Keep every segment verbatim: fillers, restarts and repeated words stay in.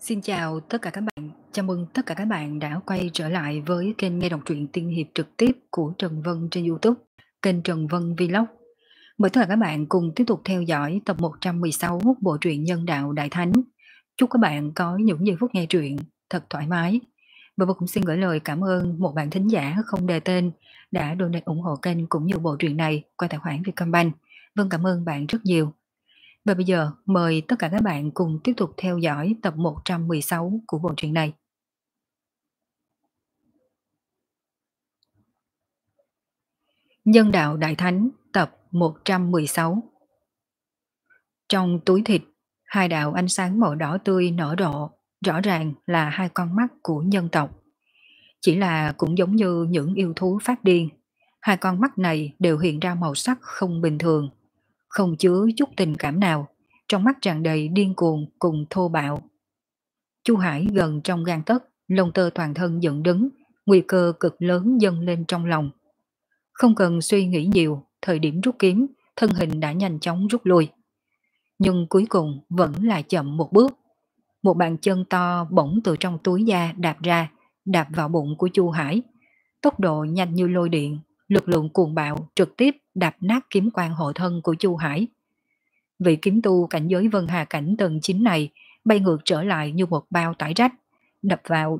Xin chào tất cả các bạn, chào mừng tất cả các bạn đã quay trở lại với kênh nghe đọc truyện tiên hiệp trực tiếp của Trần Vân trên YouTube, kênh Trần Vân Vlog. Mời tất cả các bạn cùng tiếp tục theo dõi tập một trăm mười sáu bộ truyện Nhân đạo Đại Thánh. Chúc các bạn có những giây phút nghe truyện thật thoải mái. Và Vân cũng xin gửi lời cảm ơn một bạn thính giả không đề tên đã donate ủng hộ kênh cũng như bộ truyện này qua tài khoản Vietcombank. Vân cảm ơn bạn rất nhiều. Và bây giờ mời tất cả các bạn cùng tiếp tục theo dõi tập một trăm mười sáu của bộ truyện này. Nhân đạo Đại Thánh tập một trăm mười sáu. Trong túi thịt, hai đạo ánh sáng màu đỏ tươi nở rộ, rõ ràng là hai con mắt của nhân tộc. Chỉ là cũng giống như những yêu thú phát điên, hai con mắt này đều hiện ra màu sắc không bình thường, không chứa chút tình cảm nào, trong mắt tràn đầy điên cuồng cùng thô bạo. Chu Hải gần trong gang tấc, lông tơ toàn thân dựng đứng, nguy cơ cực lớn dâng lên trong lòng. Không cần suy nghĩ nhiều, thời điểm rút kiếm, thân hình đã nhanh chóng rút lui. Nhưng cuối cùng vẫn là chậm một bước. Một bàn chân to bỗng từ trong túi da đạp ra, đạp vào bụng của Chu Hải. Tốc độ nhanh như lôi điện, lực lượng cuồng bạo trực tiếp đạp nát kiếm quang hộ thân của Chu Hải. Vị kiếm tu cảnh giới Vân Hà cảnh tầng chín này bay ngược trở lại như một bao tải rách, đập vào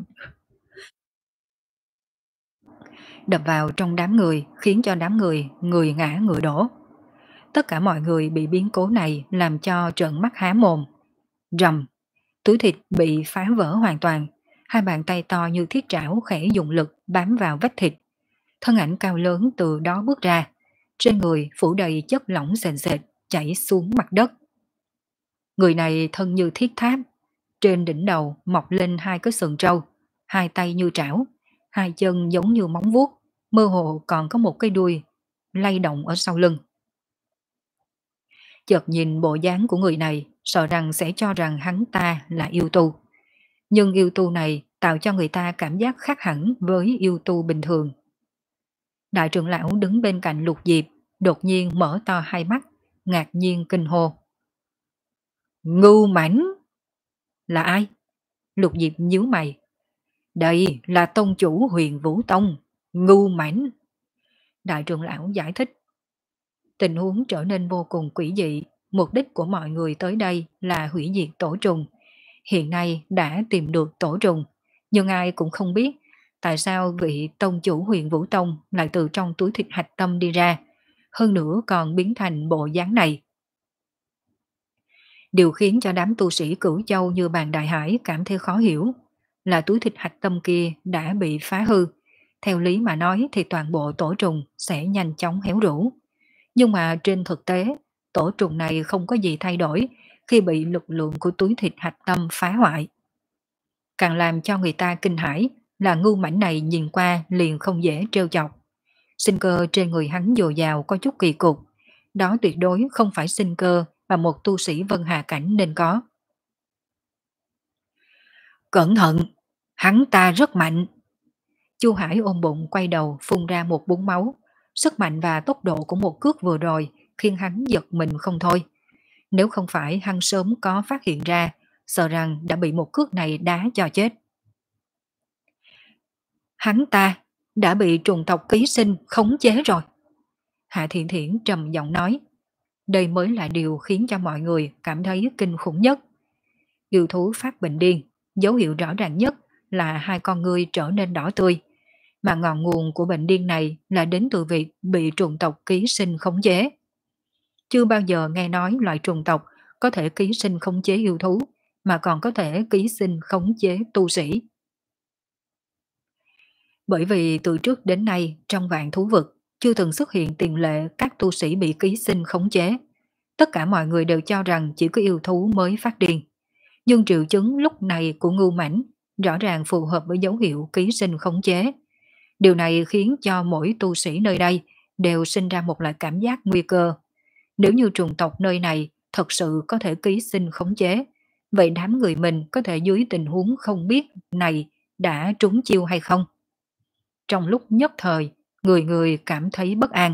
đập vào trong đám người, khiến cho đám người người ngã ngựa đổ. Tất cả mọi người bị biến cố này làm cho trợn mắt há mồm. Rầm, túi thịt bị phá vỡ hoàn toàn, hai bàn tay to như thiết trảo khẽ dùng lực bám vào vách thịt. Thân ảnh cao lớn từ đó bước ra, trên người phủ đầy chất lỏng sền sệt chảy xuống mặt đất. Người này thân như thiết tháp, trên đỉnh đầu mọc lên hai cái sừng trâu, hai tay như trảo, hai chân giống như móng vuốt, mơ hồ còn có một cái đuôi lay động ở sau lưng. Chợt nhìn bộ dáng của người này, sợ rằng sẽ cho rằng hắn ta là yêu tu. Nhưng yêu tu này tạo cho người ta cảm giác khác hẳn với yêu tu bình thường. Đại trưởng lão đứng bên cạnh Lục Diệp, đột nhiên mở to hai mắt, ngạc nhiên kinh hô. Ngưu Mãnh! Là ai? Lục Diệp nhíu mày. Đây là tông chủ Huyền Vũ Tông, Ngưu Mãnh. Đại trưởng lão giải thích. Tình huống trở nên vô cùng quỷ dị, mục đích của mọi người tới đây là hủy diệt tổ trùng. Hiện nay đã tìm được tổ trùng, nhưng ai cũng không biết tại sao vị tông chủ Huyền Vũ Tông lại từ trong túi thịt hạch tâm đi ra, hơn nữa còn biến thành bộ dáng này. Điều khiến cho đám tu sĩ Cửu Châu như Bàn Đại Hải cảm thấy khó hiểu là túi thịt hạch tâm kia đã bị phá hư. Theo lý mà nói thì toàn bộ tổ trùng sẽ nhanh chóng héo rũ. Nhưng mà trên thực tế, tổ trùng này không có gì thay đổi khi bị lực lượng của túi thịt hạch tâm phá hoại. Càng làm cho người ta kinh hãi là Ngưu Mãnh này nhìn qua liền không dễ trêu chọc. Sinh cơ trên người hắn dồi dào có chút kỳ cục, đó tuyệt đối không phải sinh cơ mà một tu sĩ Vân Hà cảnh nên có. Cẩn thận, hắn ta rất mạnh. Chu Hải ôm bụng quay đầu phun ra một búng máu. Sức mạnh và tốc độ của một cước vừa rồi khiến hắn giật mình không thôi. Nếu không phải hắn sớm có phát hiện ra, sợ rằng đã bị một cước này đá cho chết. Hắn ta đã bị trùng tộc ký sinh khống chế rồi. Hạ Thiện Thiển trầm giọng nói. Đây mới là điều khiến cho mọi người cảm thấy kinh khủng nhất. Yêu thú phát bệnh điên, dấu hiệu rõ ràng nhất là hai con ngươi trở nên đỏ tươi. Mà ngọn nguồn của bệnh điên này là đến từ việc bị trùng tộc ký sinh khống chế. Chưa bao giờ nghe nói loại trùng tộc có thể ký sinh khống chế yêu thú, mà còn có thể ký sinh khống chế tu sĩ. Bởi vì từ trước đến nay trong vạn thú vực chưa từng xuất hiện tiền lệ các tu sĩ bị ký sinh khống chế. Tất cả mọi người đều cho rằng chỉ có yêu thú mới phát điên. Nhưng triệu chứng lúc này của Ngưu Mãnh rõ ràng phù hợp với dấu hiệu ký sinh khống chế. Điều này khiến cho mỗi tu sĩ nơi đây đều sinh ra một loại cảm giác nguy cơ. Nếu như trùng tộc nơi này thật sự có thể ký sinh khống chế, vậy đám người mình có thể dưới tình huống không biết này đã trúng chiêu hay không? Trong lúc nhất thời, người người cảm thấy bất an.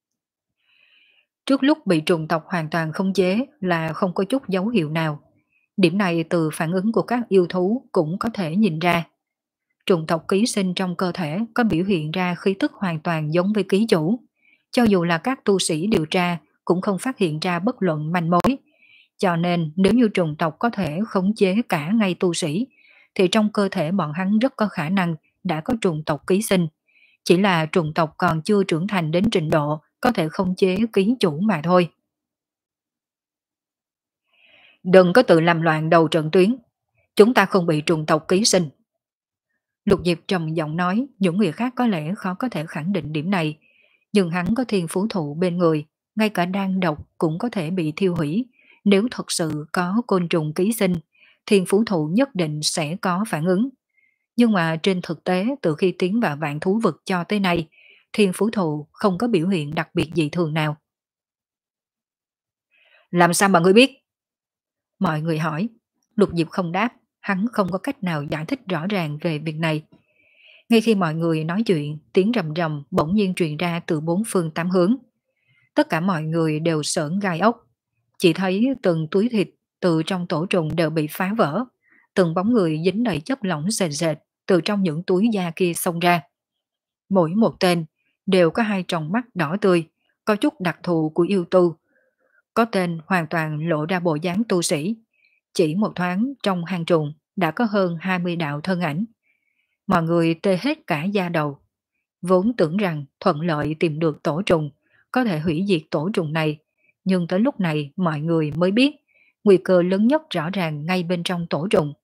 Trước lúc bị trùng tộc hoàn toàn khống chế là không có chút dấu hiệu nào. Điểm này từ phản ứng của các yêu thú cũng có thể nhìn ra. Trùng tộc ký sinh trong cơ thể có biểu hiện ra khí tức hoàn toàn giống với ký chủ. Cho dù là các tu sĩ điều tra cũng không phát hiện ra bất luận manh mối. Cho nên nếu như trùng tộc có thể khống chế cả ngay tu sĩ, thì trong cơ thể bọn hắn rất có khả năng đã có trùng tộc ký sinh. Chỉ là trùng tộc còn chưa trưởng thành đến trình độ có thể khống chế ký chủ mà thôi. Đừng có tự làm loạn đầu trận tuyến. Chúng ta không bị trùng tộc ký sinh. Lục Diệp trầm giọng nói, những người khác có lẽ khó có thể khẳng định điểm này. Nhưng hắn có thiên phú thụ bên người, ngay cả đan độc cũng có thể bị thiêu hủy. Nếu thật sự có côn trùng ký sinh, thiên phú thụ nhất định sẽ có phản ứng. Nhưng mà trên thực tế từ khi tiến vào vạn thú vực cho tới nay, thiên phú thụ không có biểu hiện đặc biệt gì thường nào. Làm sao mà ngươi biết? Mọi người hỏi. Lục Diệp không đáp, hắn không có cách nào giải thích rõ ràng về việc này. Ngay khi mọi người nói chuyện, tiếng rầm rầm bỗng nhiên truyền ra từ bốn phương tám hướng. Tất cả mọi người đều sởn gai ốc. Chỉ thấy từng túi thịt từ trong tổ trùng đều bị phá vỡ. Từng bóng người dính đầy chất lỏng sền sệt từ trong những túi da kia xông ra. Mỗi một tên đều có hai tròng mắt đỏ tươi, có chút đặc thù của yêu tu. Có tên hoàn toàn lộ ra bộ dáng tu sĩ. Chỉ một thoáng trong hang trùng đã có hơn hai mươi đạo thân ảnh. Mọi người tê hết cả da đầu. Vốn tưởng rằng thuận lợi tìm được tổ trùng, có thể hủy diệt tổ trùng này. Nhưng tới lúc này mọi người mới biết, nguy cơ lớn nhất rõ ràng ngay bên trong tổ trùng.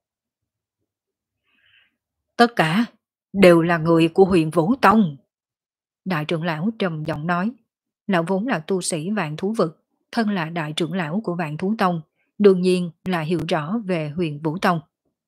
Tất cả đều là người của Huyền Vũ Tông. Đại trưởng lão trầm giọng nói. Lão vốn là tu sĩ Vạn Thú Vực, thân là đại trưởng lão của Vạn Thú Tông, đương nhiên là hiểu rõ về Huyền Vũ Tông.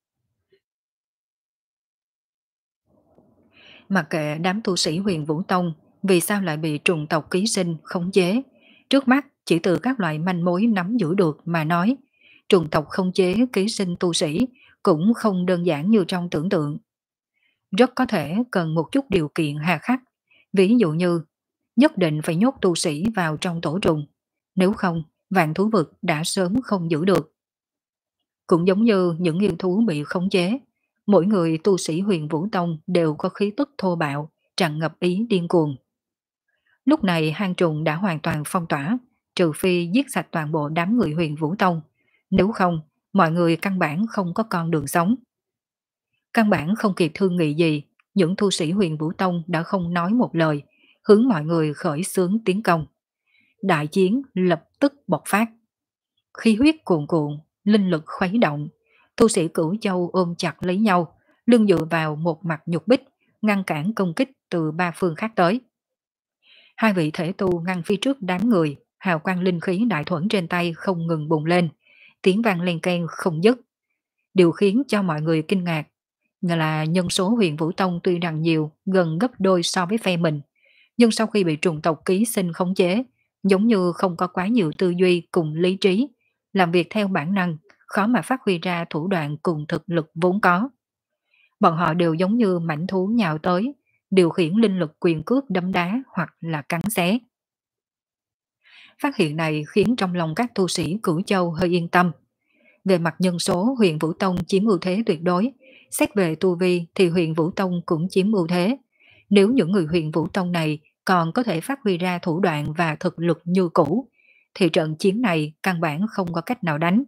Mặc kệ đám tu sĩ Huyền Vũ Tông vì sao lại bị trùng tộc ký sinh khống chế, trước mắt chỉ từ các loại manh mối nắm giữ được mà nói, trùng tộc khống chế ký sinh tu sĩ cũng không đơn giản như trong tưởng tượng. Rất có thể cần một chút điều kiện hà khắc, ví dụ như nhất định phải nhốt tu sĩ vào trong tổ trùng, nếu không Vạn Thú Vực đã sớm không giữ được. Cũng giống như những yêu thú bị khống chế, mỗi người tu sĩ Huyền Vũ Tông đều có khí tức thô bạo, tràn ngập ý điên cuồng. Lúc này hang trùng đã hoàn toàn phong tỏa, trừ phi giết sạch toàn bộ đám người Huyền Vũ Tông, nếu không mọi người căn bản không có con đường sống. Căn bản không kịp thương nghị gì, những tu sĩ Huyền Vũ Tông đã không nói một lời, hướng mọi người khởi xướng tiến công. Đại chiến lập tức bộc phát. Khí huyết cuồn cuộn, linh lực khuấy động, tu sĩ Cửu Châu ôm chặt lấy nhau, lưng dựa vào một mặt nhục bích, ngăn cản công kích từ ba phương khác tới. Hai vị thể tu ngăn phía trước đám người, hào quang linh khí đại thuẫn trên tay không ngừng bùng lên, tiếng vang len keng không dứt. Điều khiến cho mọi người kinh ngạc là nhân số Huyền Vũ Tông tuy rằng nhiều, gần gấp đôi so với phe mình, nhưng sau khi bị trùng tộc ký sinh khống chế, giống như không có quá nhiều tư duy cùng lý trí, làm việc theo bản năng, khó mà phát huy ra thủ đoạn cùng thực lực vốn có. Bọn họ đều giống như mảnh thú nhào tới, điều khiển linh lực quyền cước đấm đá hoặc là cắn xé. Phát hiện này khiến trong lòng các tu sĩ Cửu Châu hơi yên tâm. Về mặt nhân số, Huyền Vũ Tông chiếm ưu thế tuyệt đối, xét về tu vi thì Huyền Vũ Tông cũng chiếm ưu thế. Nếu những người Huyền Vũ Tông này còn có thể phát huy ra thủ đoạn và thực lực như cũ, thì trận chiến này căn bản không có cách nào đánh.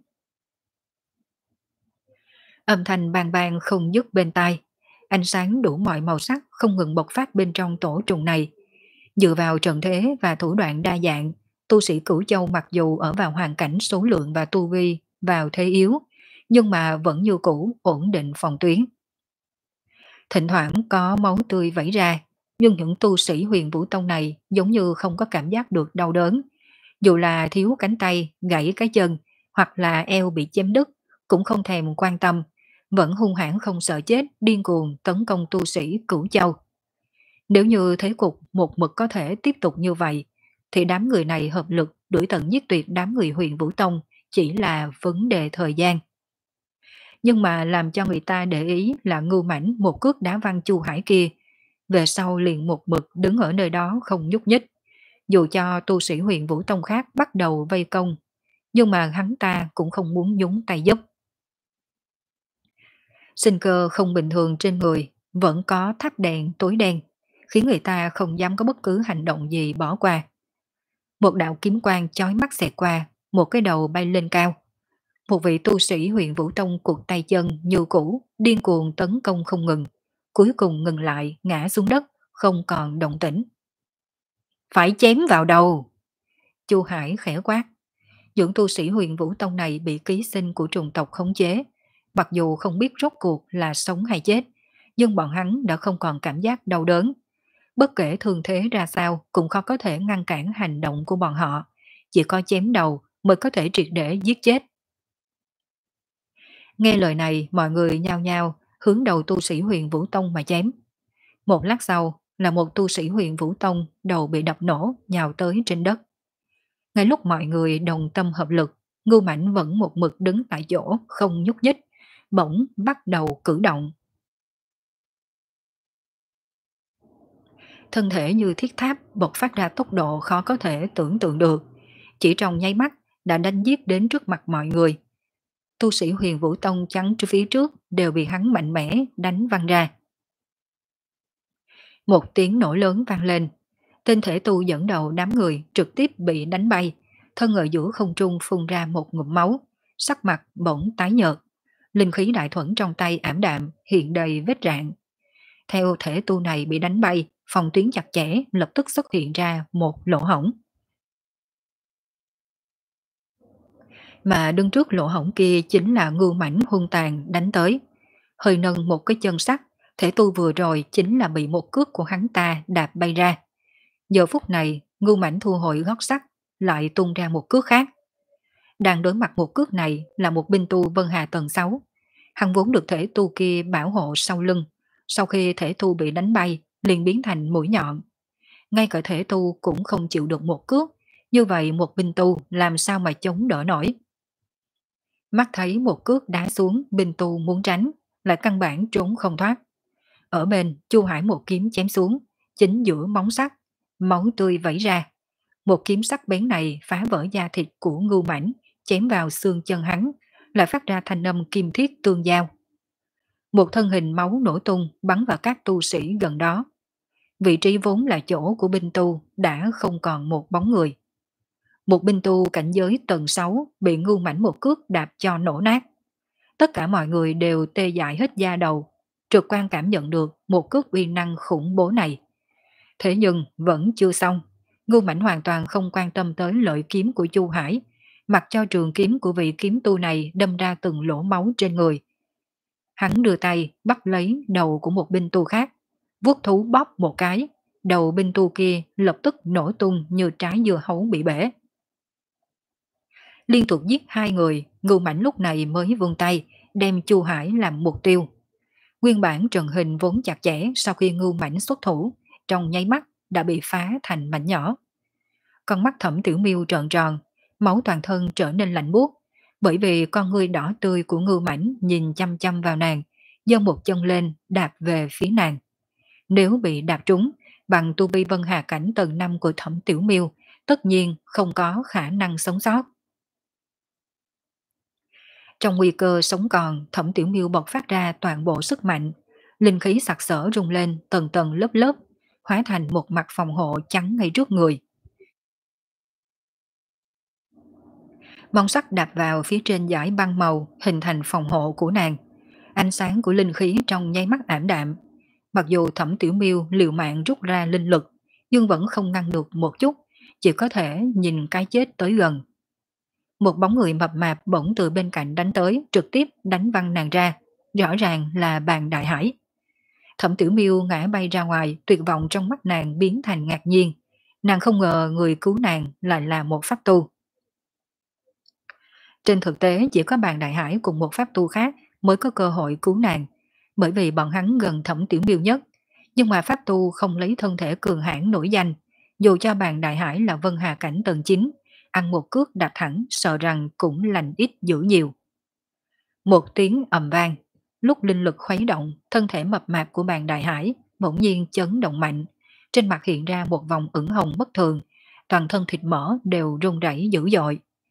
Âm thanh bang bang không dứt bên tai, ánh sáng đủ mọi màu sắc không ngừng bộc phát bên trong tổ trùng này. Dựa vào trận thế và thủ đoạn đa dạng, tu sĩ Cửu Châu mặc dù ở vào hoàn cảnh số lượng và tu vi vào thế yếu, nhưng mà vẫn như cũ ổn định phòng tuyến. Thỉnh thoảng có máu tươi vẩy ra, nhưng những tu sĩ Huyền Vũ Tông này giống như không có cảm giác được đau đớn. Dù là thiếu cánh tay, gãy cái chân, hoặc là eo bị chém đứt, cũng không thèm quan tâm, vẫn hung hãn không sợ chết, điên cuồng tấn công tu sĩ Cửu Châu. Nếu như thế cục một mực có thể tiếp tục như vậy, thì đám người này hợp lực đuổi tận giết tuyệt đám người Huyền Vũ Tông chỉ là vấn đề thời gian. Nhưng mà làm cho người ta để ý là Ngưu Mãnh một cước đá văng Chu Hải kia, về sau liền một mực đứng ở nơi đó không nhúc nhích. Dù cho tu sĩ Huyền Vũ Tông khác bắt đầu vây công, nhưng mà hắn ta cũng không muốn nhúng tay giúp. Sinh cơ không bình thường trên người, vẫn có thắp đèn tối đen, khiến người ta không dám có bất cứ hành động gì bỏ qua. Một đạo kiếm quang chói mắt xẹt qua, một cái đầu bay lên cao. Một vị tu sĩ huyện Vũ Tông cuột tay chân như cũ, điên cuồng tấn công không ngừng, cuối cùng ngừng lại, ngã xuống đất, không còn động tĩnh. Phải chém vào đầu! Chu Hải khẽ quát. Những tu sĩ huyền Vũ Tông này bị ký sinh của trùng tộc khống chế. Mặc dù không biết rốt cuộc là sống hay chết, nhưng bọn hắn đã không còn cảm giác đau đớn. Bất kể thương thế ra sao cũng khó có thể ngăn cản hành động của bọn họ. Chỉ có chém đầu mới có thể triệt để giết chết. Nghe lời này, mọi người nhao nhao hướng đầu tu sĩ huyền Vũ Tông mà chém. Một lát sau là một tu sĩ huyền Vũ Tông đầu bị đập nổ nhào tới trên đất. Ngay lúc mọi người đồng tâm hợp lực, Ngưu Mãnh vẫn một mực đứng tại chỗ không nhúc nhích, bỗng bắt đầu cử động. Thân thể như thiết tháp bộc phát ra tốc độ khó có thể tưởng tượng được, chỉ trong nháy mắt đã đánh giết đến trước mặt mọi người. Tu sĩ Huyền Vũ Tông chắn phía trước đều bị hắn mạnh mẽ đánh văng ra. Một tiếng nổ lớn vang lên, tên thể tu dẫn đầu đám người trực tiếp bị đánh bay, thân ở giữa không trung phun ra một ngụm máu, sắc mặt bỗng tái nhợt, linh khí đại thuẫn trong tay ảm đạm, hiện đầy vết rạn. Theo thể tu này bị đánh bay, phòng tuyến chặt chẽ lập tức xuất hiện ra một lỗ hổng. Mà đứng trước lỗ hổng kia chính là Ngưu Mãnh hung tàn đánh tới. Hơi nâng một cái chân sắt, thể tu vừa rồi chính là bị một cước của hắn ta đạp bay ra. Giờ phút này, Ngưu Mãnh thu hồi gót sắt, lại tung ra một cước khác. Đang đối mặt một cước này là một binh tu Vân Hà tầng sáu. Hắn vốn được thể tu kia bảo hộ sau lưng, sau khi thể tu bị đánh bay, liền biến thành mũi nhọn. Ngay cả thể tu cũng không chịu được một cước, như vậy một binh tu làm sao mà chống đỡ nổi. Mắt thấy một cước đá xuống, binh tu muốn tránh, lại căn bản trốn không thoát. Ở bên, Chu Hải một kiếm chém xuống, chính giữa móng sắt, máu tươi vẩy ra. Một kiếm sắc bén này phá vỡ da thịt của Ngưu Mãnh, chém vào xương chân hắn, lại phát ra thanh âm kim thiết tương giao. Một thân hình máu nổ tung bắn vào các tu sĩ gần đó. Vị trí vốn là chỗ của binh tu đã không còn một bóng người. Một binh tu cảnh giới tầng sáu bị Ngưu Mãnh một cước đạp cho nổ nát. Tất cả mọi người đều tê dại hết da đầu, trực quan cảm nhận được một cước uy năng khủng bố này. Thế nhưng vẫn chưa xong. Ngưu Mãnh hoàn toàn không quan tâm tới lợi kiếm của Chu Hải, mặc cho trường kiếm của vị kiếm tu này đâm ra từng lỗ máu trên người. Hắn đưa tay bắt lấy đầu của một binh tu khác, vuốt thú bóp một cái, đầu binh tu kia lập tức nổ tung như trái dưa hấu bị bể. Liên tục giết hai người, Ngưu Mãnh lúc này mới vươn tay, đem Chu Hải làm mục tiêu. Nguyên bản trận hình vốn chặt chẽ sau khi Ngưu Mãnh xuất thủ, trong nháy mắt đã bị phá thành mảnh nhỏ. Con mắt Thẩm Tiểu Miêu trợn tròn, máu toàn thân trở nên lạnh buốt, bởi vì con ngươi đỏ tươi của Ngưu Mãnh nhìn chăm chăm vào nàng, giơ một chân lên đạp về phía nàng. Nếu bị đạp trúng, bằng tu vi Vân Hà cảnh tầng năm của Thẩm Tiểu Miêu, tất nhiên không có khả năng sống sót. Trong nguy cơ sống còn, Thẩm Tiểu Miêu bộc phát ra toàn bộ sức mạnh, linh khí sặc sỡ rung lên tầng tầng lớp lớp, hóa thành một mặt phòng hộ chắn ngay trước người. Mong sắc đạp vào phía trên dải băng màu hình thành phòng hộ của nàng. Ánh sáng của linh khí trong nháy mắt ảm đạm. Mặc dù Thẩm Tiểu Miêu liều mạng rút ra linh lực, nhưng vẫn không ngăn được một chút, chỉ có thể nhìn cái chết tới gần. Một bóng người mập mạp bỗng từ bên cạnh đánh tới, trực tiếp đánh văng nàng ra, rõ ràng là Bàn Đại Hải. Thẩm Tiểu Miêu ngã bay ra ngoài, tuyệt vọng trong mắt nàng biến thành ngạc nhiên. Nàng không ngờ người cứu nàng lại là một pháp tu. Trên thực tế chỉ có Bàn Đại Hải cùng một pháp tu khác mới có cơ hội cứu nàng, bởi vì bọn hắn gần Thẩm Tiểu Miêu nhất. Nhưng mà pháp tu không lấy thân thể cường hãn nổi danh, dù cho Bàn Đại Hải là Vân Hà cảnh tầng chín, ăn một cước đạp thẳng sợ rằng cũng lành ít dữ nhiều. Một tiếng ầm vang, lúc linh lực khuấy động, thân thể mập mạp của Bàn Đại Hải bỗng nhiên chấn động mạnh, trên mặt hiện ra một vòng ửng hồng bất thường, toàn thân thịt mỡ đều run rẩy dữ dội.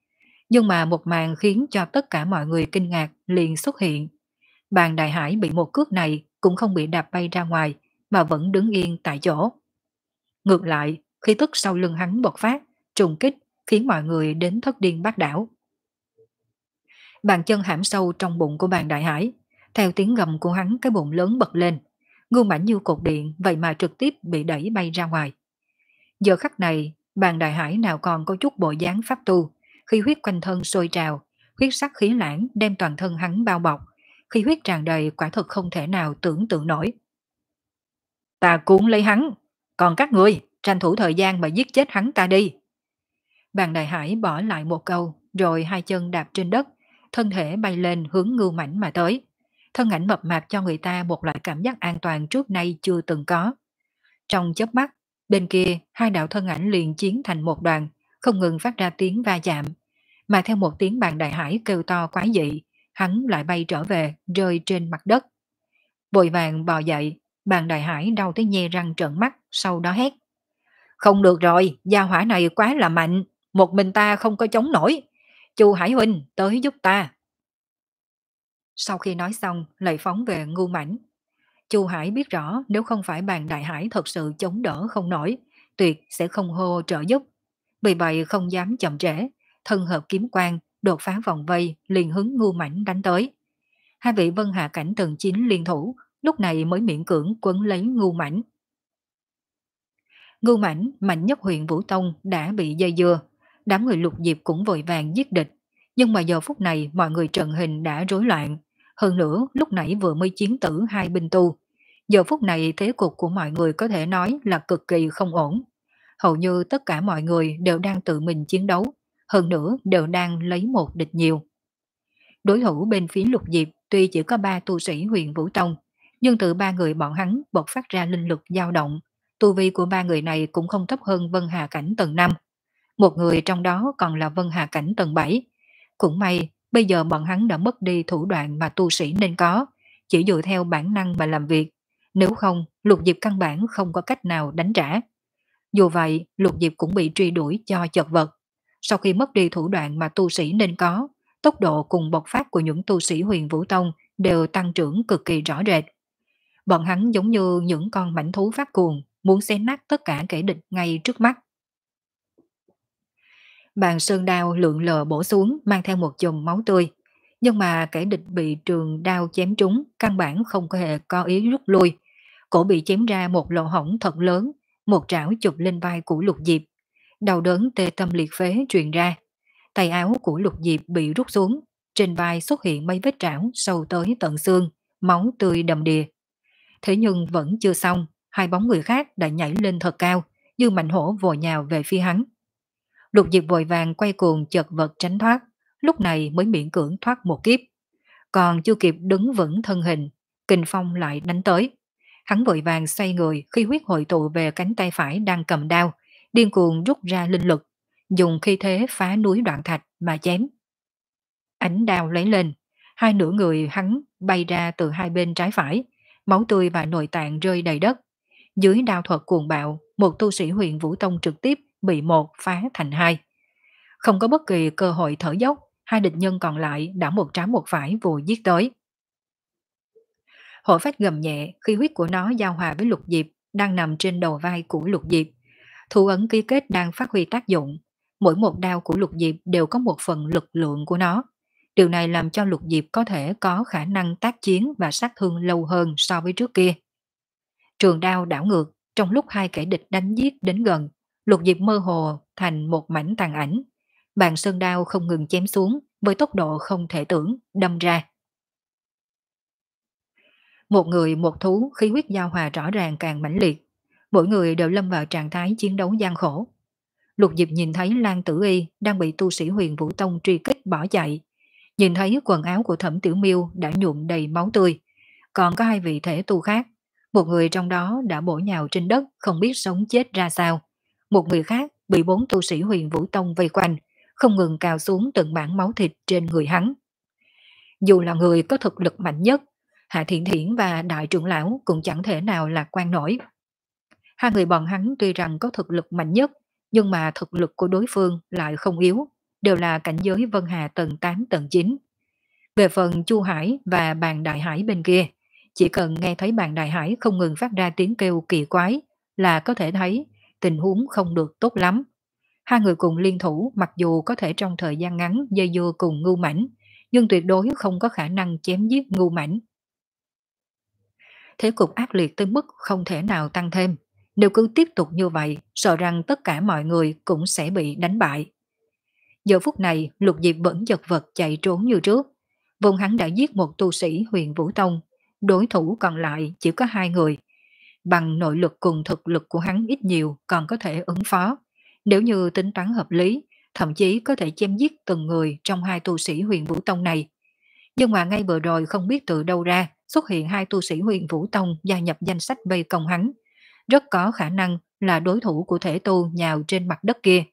Nhưng mà một màn khiến cho tất cả mọi người kinh ngạc liền xuất hiện. Bàn đại hải bị một cước này cũng không bị đạp bay ra ngoài, mà vẫn đứng yên tại chỗ. Ngược lại, khí tức sau lưng hắn bộc phát, trùng kích, khiến mọi người đến thất điên bát đảo. Bàn chân hãm sâu trong bụng của bàn đại hải, theo tiếng gầm của hắn cái bụng lớn bật lên. Gương mảnh như cột điện, vậy mà trực tiếp bị đẩy bay ra ngoài. Giờ khắc này, bàn đại hải nào còn có chút bộ dáng pháp tu, khi huyết quanh thân sôi trào, huyết sắc khí lãng đem toàn thân hắn bao bọc, khi huyết tràn đầy quả thực không thể nào tưởng tượng nổi. Ta cuốn lấy hắn, còn các người tranh thủ thời gian mà giết chết hắn ta đi. Bàn đại hải bỏ lại một câu, rồi hai chân đạp trên đất, thân thể bay lên hướng ngưu mảnh mà tới. Thân ảnh mập mạp cho người ta một loại cảm giác an toàn trước nay chưa từng có. Trong chớp mắt, bên kia hai đạo thân ảnh liền chiến thành một đoàn, không ngừng phát ra tiếng va chạm. Mà theo một tiếng bàn đại hải kêu to quái dị, hắn lại bay trở về, rơi trên mặt đất. Vội vàng bò dậy, bàn đại hải đau tới nhe răng trợn mắt, sau đó hét. Không được rồi, gia hỏa này quá là mạnh, một mình ta không có chống nổi. Chu Hải huynh tới giúp ta. Sau khi nói xong, lại phóng về Ngưu Mảnh. Chu Hải biết rõ nếu không phải bàn đại hải thật sự chống đỡ không nổi, tuyệt sẽ không hô trợ giúp. Vì vậy không dám chậm trễ, thân hợp kiếm quang, đột phá vòng vây, liền hướng Ngưu Mảnh đánh tới. Hai vị vân hạ cảnh tầng chín liên thủ, lúc này mới miễn cưỡng quấn lấy Ngưu Mảnh. Ngưu Mảnh, mạnh nhất huyện Vũ Tông đã bị dây dưa, đám người Lục Diệp cũng vội vàng giết địch. Nhưng mà giờ phút này mọi người trận hình đã rối loạn, hơn nữa lúc nãy vừa mới chiến tử hai binh tu. Giờ phút này thế cục của mọi người có thể nói là cực kỳ không ổn. Hầu như tất cả mọi người đều đang tự mình chiến đấu, hơn nữa đều đang lấy một địch nhiều. Đối thủ bên phía Lục Diệp tuy chỉ có ba tu sĩ huyền Vũ Tông, nhưng từ ba người bọn hắn bộc phát ra linh lực dao động. Tu vi của ba người này cũng không thấp hơn Vân Hà Cảnh tầng năm. Một người trong đó còn là Vân Hà Cảnh tầng bảy. Cũng may, bây giờ bọn hắn đã mất đi thủ đoạn mà tu sĩ nên có, chỉ dựa theo bản năng mà làm việc. Nếu không, Lục Diệp căn bản không có cách nào đánh trả. Dù vậy, Lục Diệp cũng bị truy đuổi cho chật vật. Sau khi mất đi thủ đoạn mà tu sĩ nên có, tốc độ cùng bộc phát của những tu sĩ huyền Vũ Tông đều tăng trưởng cực kỳ rõ rệt. Bọn hắn giống như những con mãnh thú phát cuồng, muốn xé nát tất cả kẻ địch ngay trước mắt. Bàn sơn đao lượn lờ bổ xuống mang theo một chùm máu tươi. Nhưng mà kẻ địch bị trường đao chém trúng, căn bản không có hề có ý rút lui. Cổ bị chém ra một lỗ hổng thật lớn, một trảo chụp lên vai của Lục Diệp. Đau đớn tê tâm liệt phế truyền ra. Tay áo của Lục Diệp bị rút xuống, trên vai xuất hiện mấy vết trảo sâu tới tận xương, máu tươi đầm đìa. Thế nhưng vẫn chưa xong, hai bóng người khác đã nhảy lên thật cao, như mạnh hổ vồ nhào về phía hắn. Lục Diệp vội vàng quay cuồng chật vật tránh thoát, lúc này mới miễn cưỡng thoát một kiếp. Còn chưa kịp đứng vững thân hình, kình phong lại đánh tới. Hắn vội vàng xoay người khi huyết hội tụ về cánh tay phải đang cầm đao, điên cuồng rút ra linh lực, dùng khí thế phá núi đoạn thạch mà chém. Ánh đao lấy lên, hai nửa người hắn bay ra từ hai bên trái phải, máu tươi và nội tạng rơi đầy đất. Dưới đao thuật cuồng bạo, một tu sĩ huyền Vũ Tông trực tiếp bị một phá thành hai. Không có bất kỳ cơ hội thở dốc, hai địch nhân còn lại đã một trái một phải vồ giết tới. Hổ phách gầm nhẹ khi huyết của nó giao hòa với Lục Diệp đang nằm trên đầu vai của Lục Diệp. Thủ ấn ký kết đang phát huy tác dụng. Mỗi một đao của Lục Diệp đều có một phần lực lượng của nó. Điều này làm cho Lục Diệp có thể có khả năng tác chiến và sát thương lâu hơn so với trước kia. Trường đao đảo ngược, trong lúc hai kẻ địch đánh giết đến gần, Lục Diệp mơ hồ thành một mảnh tàn ảnh. Bàn sơn đao không ngừng chém xuống với tốc độ không thể tưởng, đâm ra. Một người một thú khí huyết giao hòa rõ ràng càng mãnh liệt. Mỗi người đều lâm vào trạng thái chiến đấu gian khổ. Lục Diệp nhìn thấy Lan Tử Y đang bị tu sĩ huyền Vũ Tông truy kích bỏ chạy. Nhìn thấy quần áo của Thẩm Tiểu Miêu đã nhuộm đầy máu tươi. Còn có hai vị thể tu khác. Một người trong đó đã bổ nhào trên đất không biết sống chết ra sao. Một người khác bị bốn tu sĩ huyền Vũ Tông vây quanh, không ngừng cào xuống từng mảng máu thịt trên người hắn. Dù là người có thực lực mạnh nhất, Hạ Thiện Thiển và Đại trưởng lão cũng chẳng thể nào lạc quan nổi. Hai người bọn hắn tuy rằng có thực lực mạnh nhất, nhưng mà thực lực của đối phương lại không yếu, đều là cảnh giới Vân Hà tầng tám tầng chín. Về phần Chu Hải và bàn Đại Hải bên kia, chỉ cần nghe thấy bàn Đại Hải không ngừng phát ra tiếng kêu kỳ quái là có thể thấy tình huống không được tốt lắm. Hai người cùng liên thủ mặc dù có thể trong thời gian ngắn dây dưa cùng Ngưu Mãnh, nhưng tuyệt đối không có khả năng chém giết Ngưu Mãnh. Thế cục ác liệt tới mức không thể nào tăng thêm. Nếu cứ tiếp tục như vậy, sợ rằng tất cả mọi người cũng sẽ bị đánh bại. Giờ phút này, Lục Diệp vẫn chật vật chạy trốn như trước. Vùng hắn đã giết một tu sĩ Huyền Vũ Tông, đối thủ còn lại chỉ có hai người. Bằng nội lực cùng thực lực của hắn ít nhiều còn có thể ứng phó. Nếu như tính toán hợp lý, thậm chí có thể chém giết từng người trong hai tu sĩ Huyền Vũ Tông này. Nhưng mà ngay vừa rồi không biết từ đâu ra xuất hiện hai tu sĩ Huyền Vũ Tông gia nhập danh sách vây công hắn. Rất có khả năng là đối thủ của thể tu nhào trên mặt đất kia.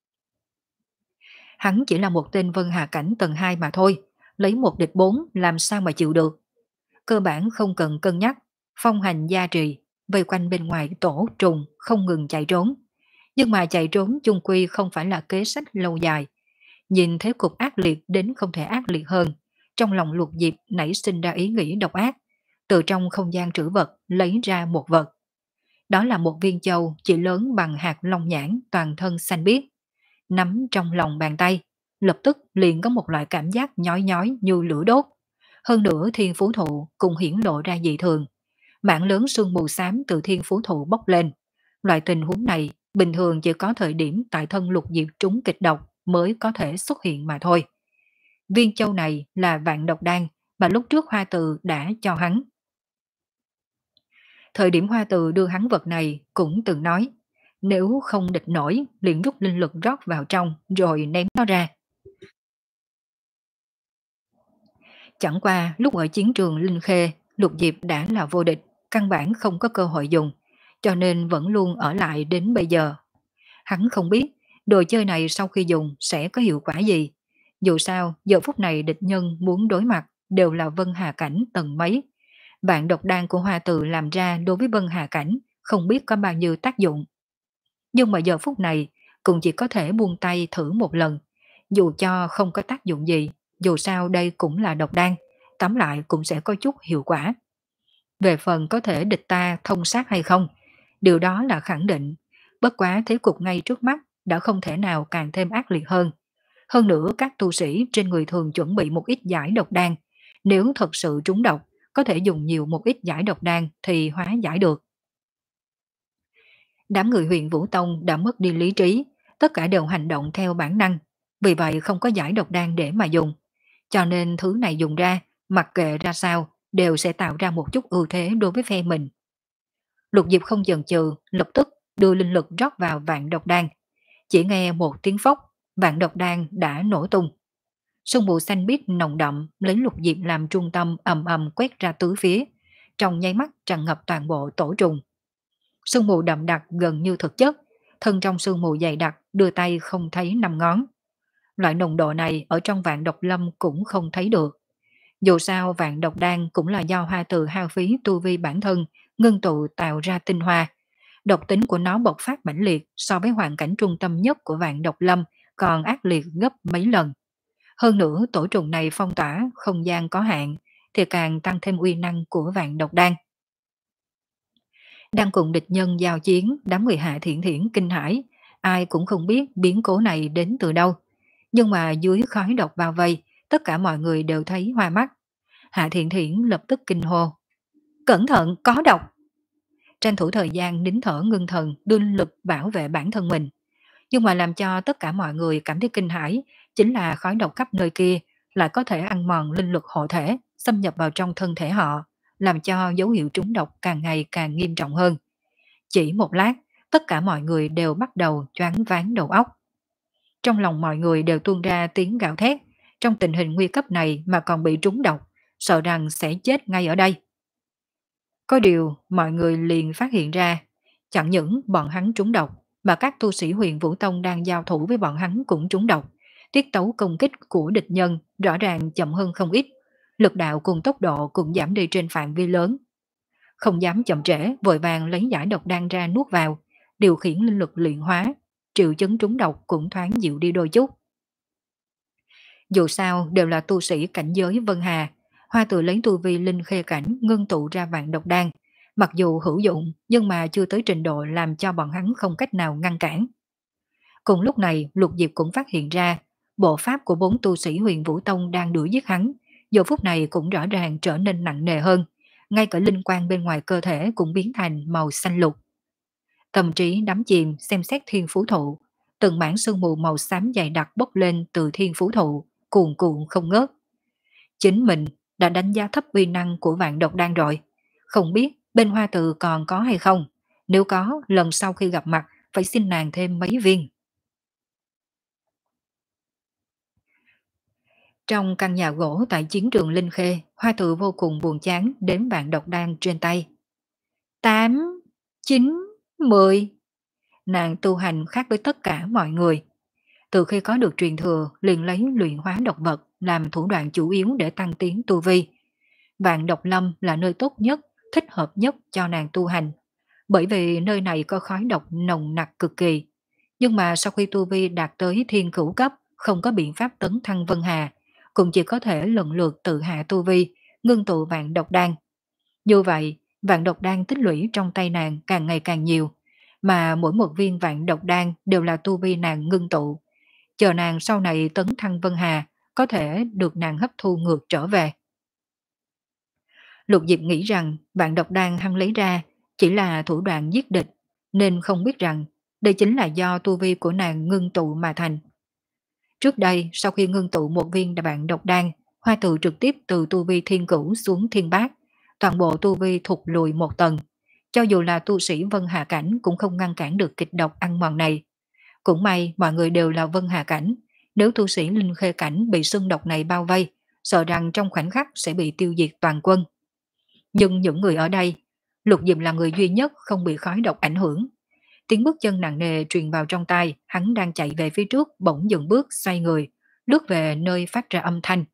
Hắn chỉ là một tên Vân Hà Cảnh tầng hai mà thôi, lấy một địch bốn làm sao mà chịu được. Cơ bản không cần cân nhắc, phong hành gia trì, vây quanh bên ngoài tổ trùng không ngừng chạy trốn. Nhưng mà chạy trốn chung quy không phải là kế sách lâu dài. Nhìn thế cục ác liệt đến không thể ác liệt hơn, trong lòng Lục Diệp nảy sinh ra ý nghĩ độc ác, từ trong không gian trữ vật lấy ra một vật. Đó là một viên châu chỉ lớn bằng hạt long nhãn toàn thân xanh biếc. Nắm trong lòng bàn tay, lập tức liền có một loại cảm giác nhói nhói như lửa đốt. Hơn nữa thiên phú thụ cũng hiển lộ ra dị thường. Mảng lớn sương mù xám từ thiên phú thụ bốc lên. Loại tình huống này bình thường chỉ có thời điểm tại thân Lục Diệp trúng kịch độc mới có thể xuất hiện mà thôi. Viên châu này là vạn độc đan mà lúc trước Hoa Từ đã cho hắn. Thời điểm Hoa Từ đưa hắn vật này cũng từng nói, nếu không địch nổi liền rút linh lực rót vào trong rồi ném nó ra. Chẳng qua lúc ở chiến trường Linh Khê, Lục Diệp đã là vô địch, căn bản không có cơ hội dùng, cho nên vẫn luôn ở lại đến bây giờ. Hắn không biết đồ chơi này sau khi dùng sẽ có hiệu quả gì. Dù sao, giờ phút này địch nhân muốn đối mặt đều là Vân Hà Cảnh tầng mấy. Vạn độc đan của Hoa Từ làm ra đối với Vân Hà Cảnh không biết có bao nhiêu tác dụng. Nhưng mà giờ phút này cũng chỉ có thể buông tay thử một lần. Dù cho không có tác dụng gì, dù sao đây cũng là độc đan, tóm lại cũng sẽ có chút hiệu quả. Về phần có thể địch ta thông sát hay không, điều đó là khẳng định. Bất quá thế cục ngay trước mắt đã không thể nào càng thêm ác liệt hơn. Hơn nữa các tu sĩ trên người thường chuẩn bị một ít giải độc đan. Nếu thật sự trúng độc, có thể dùng nhiều một ít giải độc đan thì hóa giải được. Đám người huyện Vũ Tông đã mất đi lý trí, tất cả đều hành động theo bản năng. Vì vậy không có giải độc đan để mà dùng. Cho nên thứ này dùng ra, mặc kệ ra sao, đều sẽ tạo ra một chút ưu thế đối với phe mình. Lục Diệp không chần chừ, lập tức đưa linh lực rót vào vạn độc đan. Chỉ nghe một tiếng phốc, vạn độc đan đã nổ tung. Sương mù xanh biếc nồng đậm lấy Lục Diệp làm trung tâm ầm ầm quét ra tứ phía, trong nháy mắt tràn ngập toàn bộ tổ trùng. Sương mù đậm đặc gần như thực chất, thân trong sương mù dày đặc đưa tay không thấy năm ngón. Loại nồng độ này ở trong vạn độc lâm cũng không thấy được. Dù sao vạn độc đan cũng là do Hoa Từ hao phí tu vi bản thân, ngưng tụ tạo ra tinh hoa. Độc tính của nó bộc phát mãnh liệt so với hoàn cảnh trung tâm nhất của vạn độc lâm còn ác liệt gấp mấy lần. Hơn nữa tổ trùng này phong tỏa không gian có hạn thì càng tăng thêm uy năng của vạn độc đan. Đang cùng địch nhân giao chiến, đám người Hạ Thiển Thiển kinh hãi, ai cũng không biết biến cố này đến từ đâu. Nhưng mà dưới khói độc bao vây, tất cả mọi người đều thấy hoa mắt. Hạ Thiển Thiển lập tức kinh hô. Cẩn thận, có độc! Tranh thủ thời gian nín thở ngưng thần, đưa linh lực bảo vệ bản thân mình. Nhưng mà làm cho tất cả mọi người cảm thấy kinh hãi, chính là khói độc khắp nơi kia lại có thể ăn mòn linh lực hộ thể, xâm nhập vào trong thân thể họ, làm cho dấu hiệu trúng độc càng ngày càng nghiêm trọng hơn. Chỉ một lát, tất cả mọi người đều bắt đầu choáng váng đầu óc. Trong lòng mọi người đều tuôn ra tiếng gào thét, trong tình hình nguy cấp này mà còn bị trúng độc, sợ rằng sẽ chết ngay ở đây. Có điều, mọi người liền phát hiện ra, chẳng những bọn hắn trúng độc, mà các tu sĩ Huyền Vũ Tông đang giao thủ với bọn hắn cũng trúng độc. Tiết tấu công kích của địch nhân rõ ràng chậm hơn không ít, lực đạo cùng tốc độ cũng giảm đi trên phạm vi lớn. Không dám chậm trễ, vội vàng lấy giải độc đan ra nuốt vào, điều khiển linh lực luyện hóa, triệu chứng trúng độc cũng thoáng dịu đi đôi chút. Dù sao đều là tu sĩ cảnh giới Vân Hà, Hoa Tự lấy tu vi linh khê cảnh ngưng tụ ra vạn độc đan, mặc dù hữu dụng nhưng mà chưa tới trình độ làm cho bọn hắn không cách nào ngăn cản. Cùng lúc này, Lục Diệp cũng phát hiện ra, bộ pháp của bốn tu sĩ Huyền Vũ Tông đang đuổi giết hắn, giờ phút này cũng rõ ràng trở nên nặng nề hơn, ngay cả linh quang bên ngoài cơ thể cũng biến thành màu xanh lục. Tâm trí đắm chìm xem xét thiên phú thụ, từng mảng sương mù màu xám dày đặc bốc lên từ thiên phú thụ, cuồn cuộn không ngớt. Chính mình đã đánh giá thấp uy năng của vạn độc đan rồi, không biết bên Hoa Tự còn có hay không, nếu có lần sau khi gặp mặt phải xin nàng thêm mấy viên. Trong căn nhà gỗ tại chiến trường Linh Khê, Hoa Tự vô cùng buồn chán đếm vạn độc đan trên tay. Tám, chín, mười. Nàng tu hành khác với tất cả mọi người. Từ khi có được truyền thừa, liền lấy luyện hóa độc vật làm thủ đoạn chủ yếu để tăng tiến tu vi. Vạn độc lâm là nơi tốt nhất, thích hợp nhất cho nàng tu hành. Bởi vì nơi này có khói độc nồng nặc cực kỳ. Nhưng mà sau khi tu vi đạt tới thiên cửu cấp, không có biện pháp tấn thăng Vân Hà, cũng chỉ có thể lần lượt tự hạ tu vi, ngưng tụ vạn độc đan. Như vậy, vạn độc đan tích lũy trong tay nàng càng ngày càng nhiều, mà mỗi một viên vạn độc đan đều là tu vi nàng ngưng tụ. Chờ nàng sau này tấn thăng Vân Hà, có thể được nàng hấp thu ngược trở về. Lục Diệp nghĩ rằng vạn độc đan hắn lấy ra chỉ là thủ đoạn giết địch, nên không biết rằng đây chính là do tu vi của nàng ngưng tụ mà thành. Trước đây, sau khi ngưng tụ một viên vạn độc đan, Hoa Tự trực tiếp từ tu vi thiên cửu xuống thiên bát, toàn bộ tu vi thụt lùi một tầng. Cho dù là tu sĩ Vân Hà Cảnh cũng không ngăn cản được kịch độc ăn mòn này. Cũng may mọi người đều là Vân Hà Cảnh, nếu tu sĩ Linh Khê Cảnh bị xương độc này bao vây, sợ rằng trong khoảnh khắc sẽ bị tiêu diệt toàn quân. Nhưng những người ở đây, Lục Diệp là người duy nhất không bị khói độc ảnh hưởng. Tiếng bước chân nặng nề truyền vào trong tai, hắn đang chạy về phía trước bỗng dừng bước xoay người, lướt về nơi phát ra âm thanh.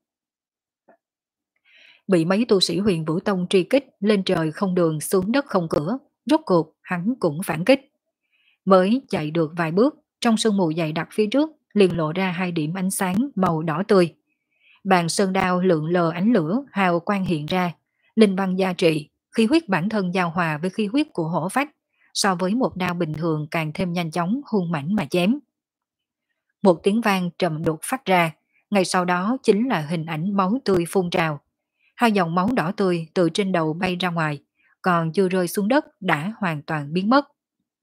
Bị mấy tu sĩ Huyền Vũ Tông truy kích, lên trời không đường xuống đất không cửa, rốt cuộc hắn cũng phản kích. Mới chạy được vài bước, trong sương mù dày đặc phía trước liền lộ ra hai điểm ánh sáng màu đỏ tươi. Bàn sơn đao lượn lờ ánh lửa, hào quang hiện ra, linh văn gia trị, khí huyết bản thân giao hòa với khí huyết của hổ phách, so với một đao bình thường càng thêm nhanh chóng hung mãnh mà chém. Một tiếng vang trầm đục phát ra, ngay sau đó chính là hình ảnh máu tươi phun trào. Hai dòng máu đỏ tươi từ trên đầu bay ra ngoài, còn chưa rơi xuống đất đã hoàn toàn biến mất.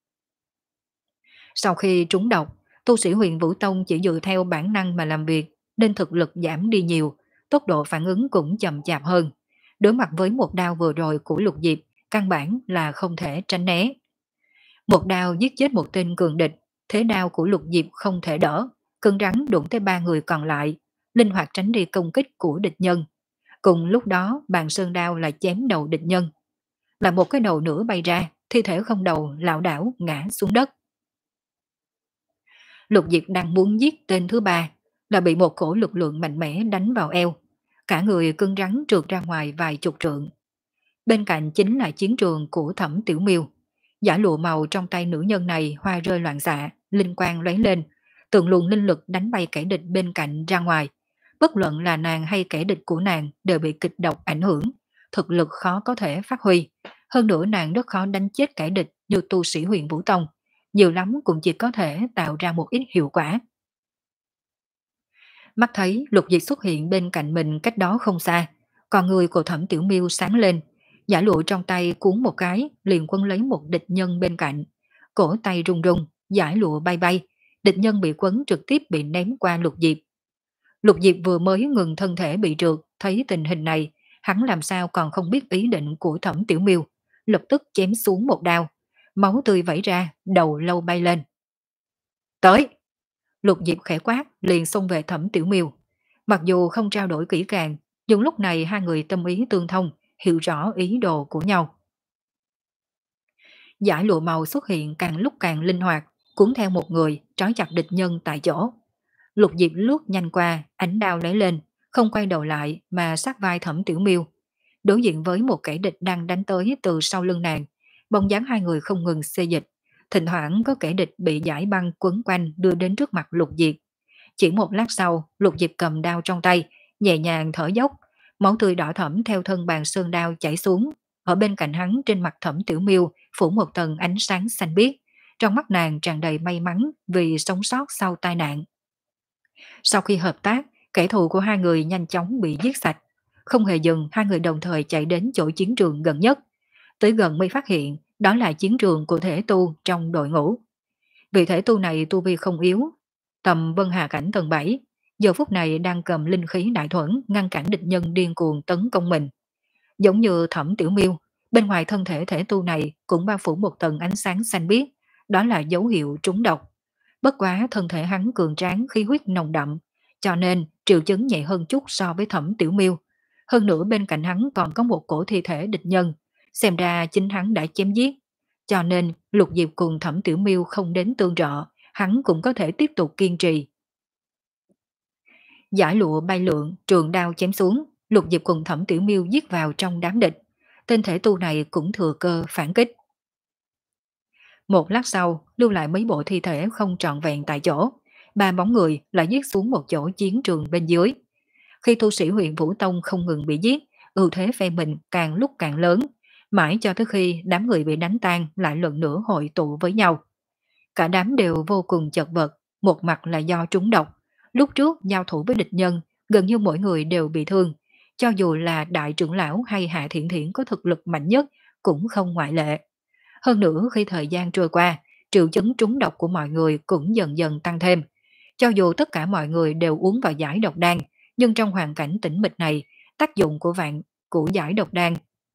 Sau khi trúng độc, tu sĩ Huyền Vũ Tông chỉ dựa theo bản năng mà làm việc, nên thực lực giảm đi nhiều, tốc độ phản ứng cũng chậm chạp hơn. Đối mặt với một đao vừa rồi của Lục Diệp, căn bản là không thể tránh né. Một đao giết chết một tên cường địch, thế đao của Lục Diệp không thể đỡ, cứng rắn đụng tới ba người còn lại, linh hoạt tránh đi công kích của địch nhân. Cùng lúc đó, bàn sơn đao lại chém đầu địch nhân. Là một cái đầu nữa bay ra, thi thể không đầu lảo đảo ngã xuống đất. Lục Diệp đang muốn giết tên thứ ba, là bị một cổ lực lượng mạnh mẽ đánh vào eo. Cả người cứng rắn trượt ra ngoài vài chục trượng. Bên cạnh chính là chiến trường của Thẩm Tiểu Miêu. Giả lụa màu trong tay nữ nhân này hoa rơi loạn xạ, linh quang lóe lên, từng luồng linh lực đánh bay kẻ địch bên cạnh ra ngoài. Bất luận là nàng hay kẻ địch của nàng đều bị kịch độc ảnh hưởng, thực lực khó có thể phát huy. Hơn nữa nàng rất khó đánh chết kẻ địch như tu sĩ Huyền Vũ Tông, nhiều lắm cũng chỉ có thể tạo ra một ít hiệu quả. Mắt thấy Lục Diệp xuất hiện bên cạnh mình cách đó không xa, còn người của Thẩm Tiểu Miêu sáng lên, giả lụa trong tay cuốn một cái, liền quân lấy một địch nhân bên cạnh. Cổ tay rung rung, giải lụa bay bay, địch nhân bị quấn trực tiếp bị ném qua Lục Diệp. Lục Diệp vừa mới ngừng thân thể bị trượt, thấy tình hình này, hắn làm sao còn không biết ý định của Thẩm Tiểu Miêu, lập tức chém xuống một đao, máu tươi vẩy ra, đầu lâu bay lên. Tới! Lục Diệp khẽ quát, liền xông về Thẩm Tiểu Miêu. Mặc dù không trao đổi kỹ càng, nhưng lúc này hai người tâm ý tương thông, hiểu rõ ý đồ của nhau. Giải lụa màu xuất hiện càng lúc càng linh hoạt, cuốn theo một người, trói chặt địch nhân tại chỗ. Lục Diệp lướt nhanh qua, ánh đao lấy lên, không quay đầu lại mà sát vai Thẩm Tiểu Miêu. Đối diện với một kẻ địch đang đánh tới từ sau lưng nàng, bóng dáng hai người không ngừng xê dịch. Thỉnh thoảng có kẻ địch bị giải băng quấn quanh đưa đến trước mặt Lục Diệp. Chỉ một lát sau, Lục Diệp cầm đao trong tay, nhẹ nhàng thở dốc, máu tươi đỏ thẫm theo thân bàn sơn đao chảy xuống. Ở bên cạnh hắn trên mặt Thẩm Tiểu Miêu phủ một tầng ánh sáng xanh biếc, trong mắt nàng tràn đầy may mắn vì sống sót sau tai nạn. Sau khi hợp tác, kẻ thù của hai người nhanh chóng bị giết sạch. Không hề dừng, hai người đồng thời chạy đến chỗ chiến trường gần nhất. Tới gần mới phát hiện đó là chiến trường của thể tu trong đội ngũ. Vị thể tu này tu vi không yếu, tầm Vân Hà cảnh tầng bảy, giờ phút này đang cầm linh khí đại thuẫn ngăn cản địch nhân điên cuồng tấn công mình. Giống như Thẩm Tiểu Miêu, bên ngoài thân thể thể tu này cũng bao phủ một tầng ánh sáng xanh biếc, đó là dấu hiệu trúng độc. Bất quá thân thể hắn cường tráng khí huyết nồng đậm, cho nên triệu chứng nhẹ hơn chút so với Thẩm Tiểu Miêu. Hơn nữa bên cạnh hắn còn có một cổ thi thể địch nhân, xem ra chính hắn đã chém giết. Cho nên Lục Diệp cùng Thẩm Tiểu Miêu không đến tương trợ, hắn cũng có thể tiếp tục kiên trì. Giải lụa bay lượn, trường đao chém xuống, Lục Diệp cùng Thẩm Tiểu Miêu giết vào trong đám địch. Tên thể tu này cũng thừa cơ phản kích. Một lát sau, lưu lại mấy bộ thi thể không trọn vẹn tại chỗ. Ba bóng người lại giết xuống một chỗ chiến trường bên dưới. Khi tu sĩ huyện Vũ Tông không ngừng bị giết, ưu thế phe mình càng lúc càng lớn, mãi cho tới khi đám người bị đánh tan lại lần nữa hội tụ với nhau. Cả đám đều vô cùng chật vật, một mặt là do trúng độc. Lúc trước giao thủ với địch nhân, gần như mỗi người đều bị thương. Cho dù là đại trưởng lão hay Hạ Thiện Thiển có thực lực mạnh nhất, cũng không ngoại lệ. Hơn nữa khi thời gian trôi qua, triệu chứng trúng độc của mọi người cũng dần dần tăng thêm. Cho dù tất cả mọi người đều uống vào giải độc đan, nhưng trong hoàn cảnh tĩnh mịch này, tác dụng của vạn của giải độc đan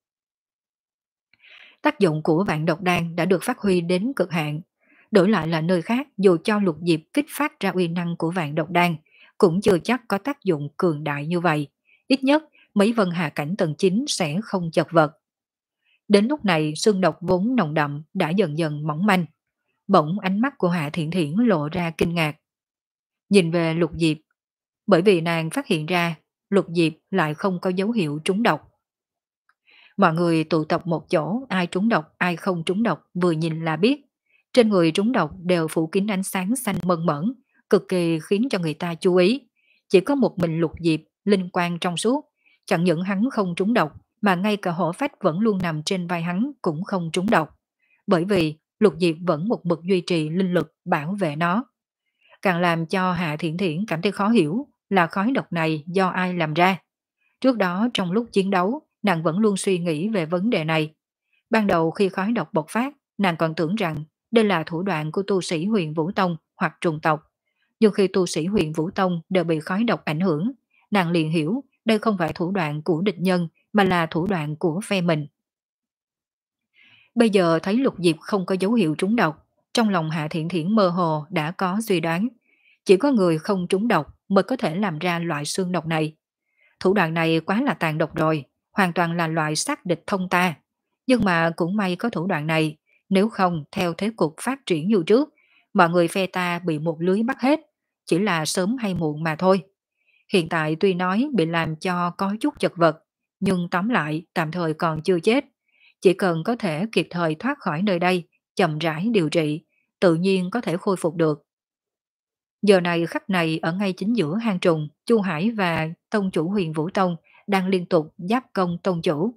tác dụng của vạn độc đan đã được phát huy đến cực hạn. Đổi lại là nơi khác, dù cho Lục Diệp kích phát ra uy năng của vạn độc đan, cũng chưa chắc có tác dụng cường đại như vậy. Ít nhất, mấy Vân Hà cảnh tầng chín sẽ không chật vật. Đến lúc này, xương độc vốn nồng đậm đã dần dần mỏng manh. Bỗng ánh mắt của Hạ Thiện Thiển lộ ra kinh ngạc. Nhìn về Lục Diệp, bởi vì nàng phát hiện ra Lục Diệp lại không có dấu hiệu trúng độc. Mọi người tụ tập một chỗ, ai trúng độc, ai không trúng độc, vừa nhìn là biết. Trên người trúng độc đều phủ kín ánh sáng xanh mơn mởn, cực kỳ khiến cho người ta chú ý. Chỉ có một mình Lục Diệp, linh quang trong suốt, chẳng những hắn không trúng độc, mà ngay cả hổ phách vẫn luôn nằm trên vai hắn cũng không trúng độc. Bởi vì Lục Diệp vẫn một mực duy trì linh lực bảo vệ nó. Càng làm cho Hạ Thiển Thiển cảm thấy khó hiểu là khói độc này do ai làm ra. Trước đó trong lúc chiến đấu, nàng vẫn luôn suy nghĩ về vấn đề này. Ban đầu khi khói độc bộc phát, nàng còn tưởng rằng đây là thủ đoạn của tu sĩ Huyền Vũ Tông hoặc trùng tộc. Nhưng khi tu sĩ Huyền Vũ Tông đều bị khói độc ảnh hưởng, nàng liền hiểu đây không phải thủ đoạn của địch nhân mà là thủ đoạn của phe mình. Bây giờ thấy Lục Diệp không có dấu hiệu trúng độc, trong lòng Hạ Thiện Thiển mơ hồ đã có suy đoán. Chỉ có người không trúng độc mới có thể làm ra loại xương độc này. Thủ đoạn này quá là tàn độc rồi, hoàn toàn là loại sát địch thông ta. Nhưng mà cũng may có thủ đoạn này, nếu không theo thế cục phát triển như trước, mọi người phe ta bị một lưới bắt hết, chỉ là sớm hay muộn mà thôi. Hiện tại tuy nói bị làm cho có chút chật vật, nhưng tóm lại tạm thời còn chưa chết. Chỉ cần có thể kịp thời thoát khỏi nơi đây, chậm rãi điều trị, tự nhiên có thể khôi phục được. Giờ này khắc này ở ngay chính giữa hang trùng, Chu Hải và tông chủ Huyền Vũ Tông đang liên tục giáp công tông chủ.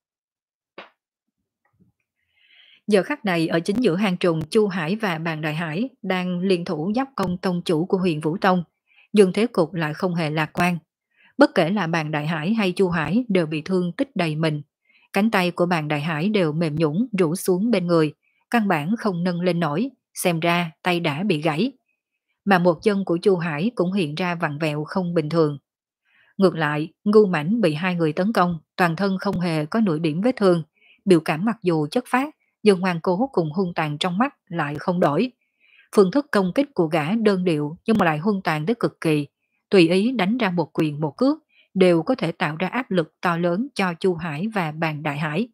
Giờ khắc này ở chính giữa hang trùng, Chu Hải và Bàn Đại Hải đang liên thủ giáp công tông chủ của Huyền Vũ Tông, nhưng thế cục lại không hề lạc quan. Bất kể là Bàn Đại Hải hay Chu Hải đều bị thương tích đầy mình. Cánh tay của Bàn Đại Hải đều mềm nhũn rũ xuống bên người, căn bản không nâng lên nổi, xem ra tay đã bị gãy. Mà một chân của Chu Hải cũng hiện ra vặn vẹo không bình thường. Ngược lại, Ngưu Mãnh bị hai người tấn công, toàn thân không hề có nửa điểm vết thương, biểu cảm mặc dù chất phát, nhưng ngoan cố cùng hung tàn trong mắt lại không đổi. Phương thức công kích của gã đơn điệu nhưng mà lại hung tàn tới cực kỳ, tùy ý đánh ra một quyền một cước, đều có thể tạo ra áp lực to lớn cho Chu Hải và Bàn Đại Hải.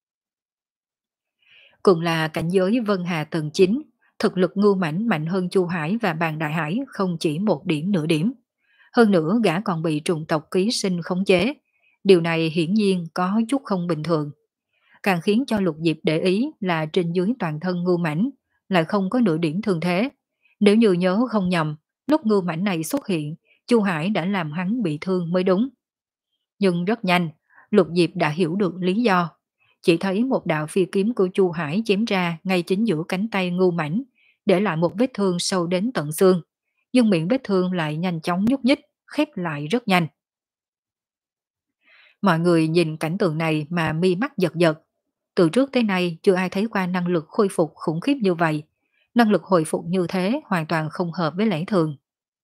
Cùng là cảnh giới Vân Hà tầng chín, thực lực Ngưu Mãnh mạnh hơn Chu Hải và Bàn Đại Hải không chỉ một điểm nửa điểm. Hơn nữa gã còn bị trùng tộc ký sinh khống chế. Điều này hiển nhiên có chút không bình thường. Càng khiến cho Lục Diệp để ý là trên dưới toàn thân Ngưu Mãnh lại không có nửa điểm thương thế. Nếu như nhớ không nhầm, Lúc ngưu mãnh này xuất hiện, Chu Hải đã làm hắn bị thương mới đúng. Nhưng rất nhanh, Lục Diệp đã hiểu được lý do. Chỉ thấy một đạo phi kiếm của Chu Hải chém ra ngay chính giữa cánh tay ngưu mãnh, để lại một vết thương sâu đến tận xương. Nhưng miệng vết thương lại nhanh chóng nhúc nhích, khép lại rất nhanh. Mọi người nhìn cảnh tượng này mà mi mắt giật giật. Từ trước tới nay chưa ai thấy qua năng lực khôi phục khủng khiếp như vậy. Năng lực hồi phục như thế hoàn toàn không hợp với lẽ thường.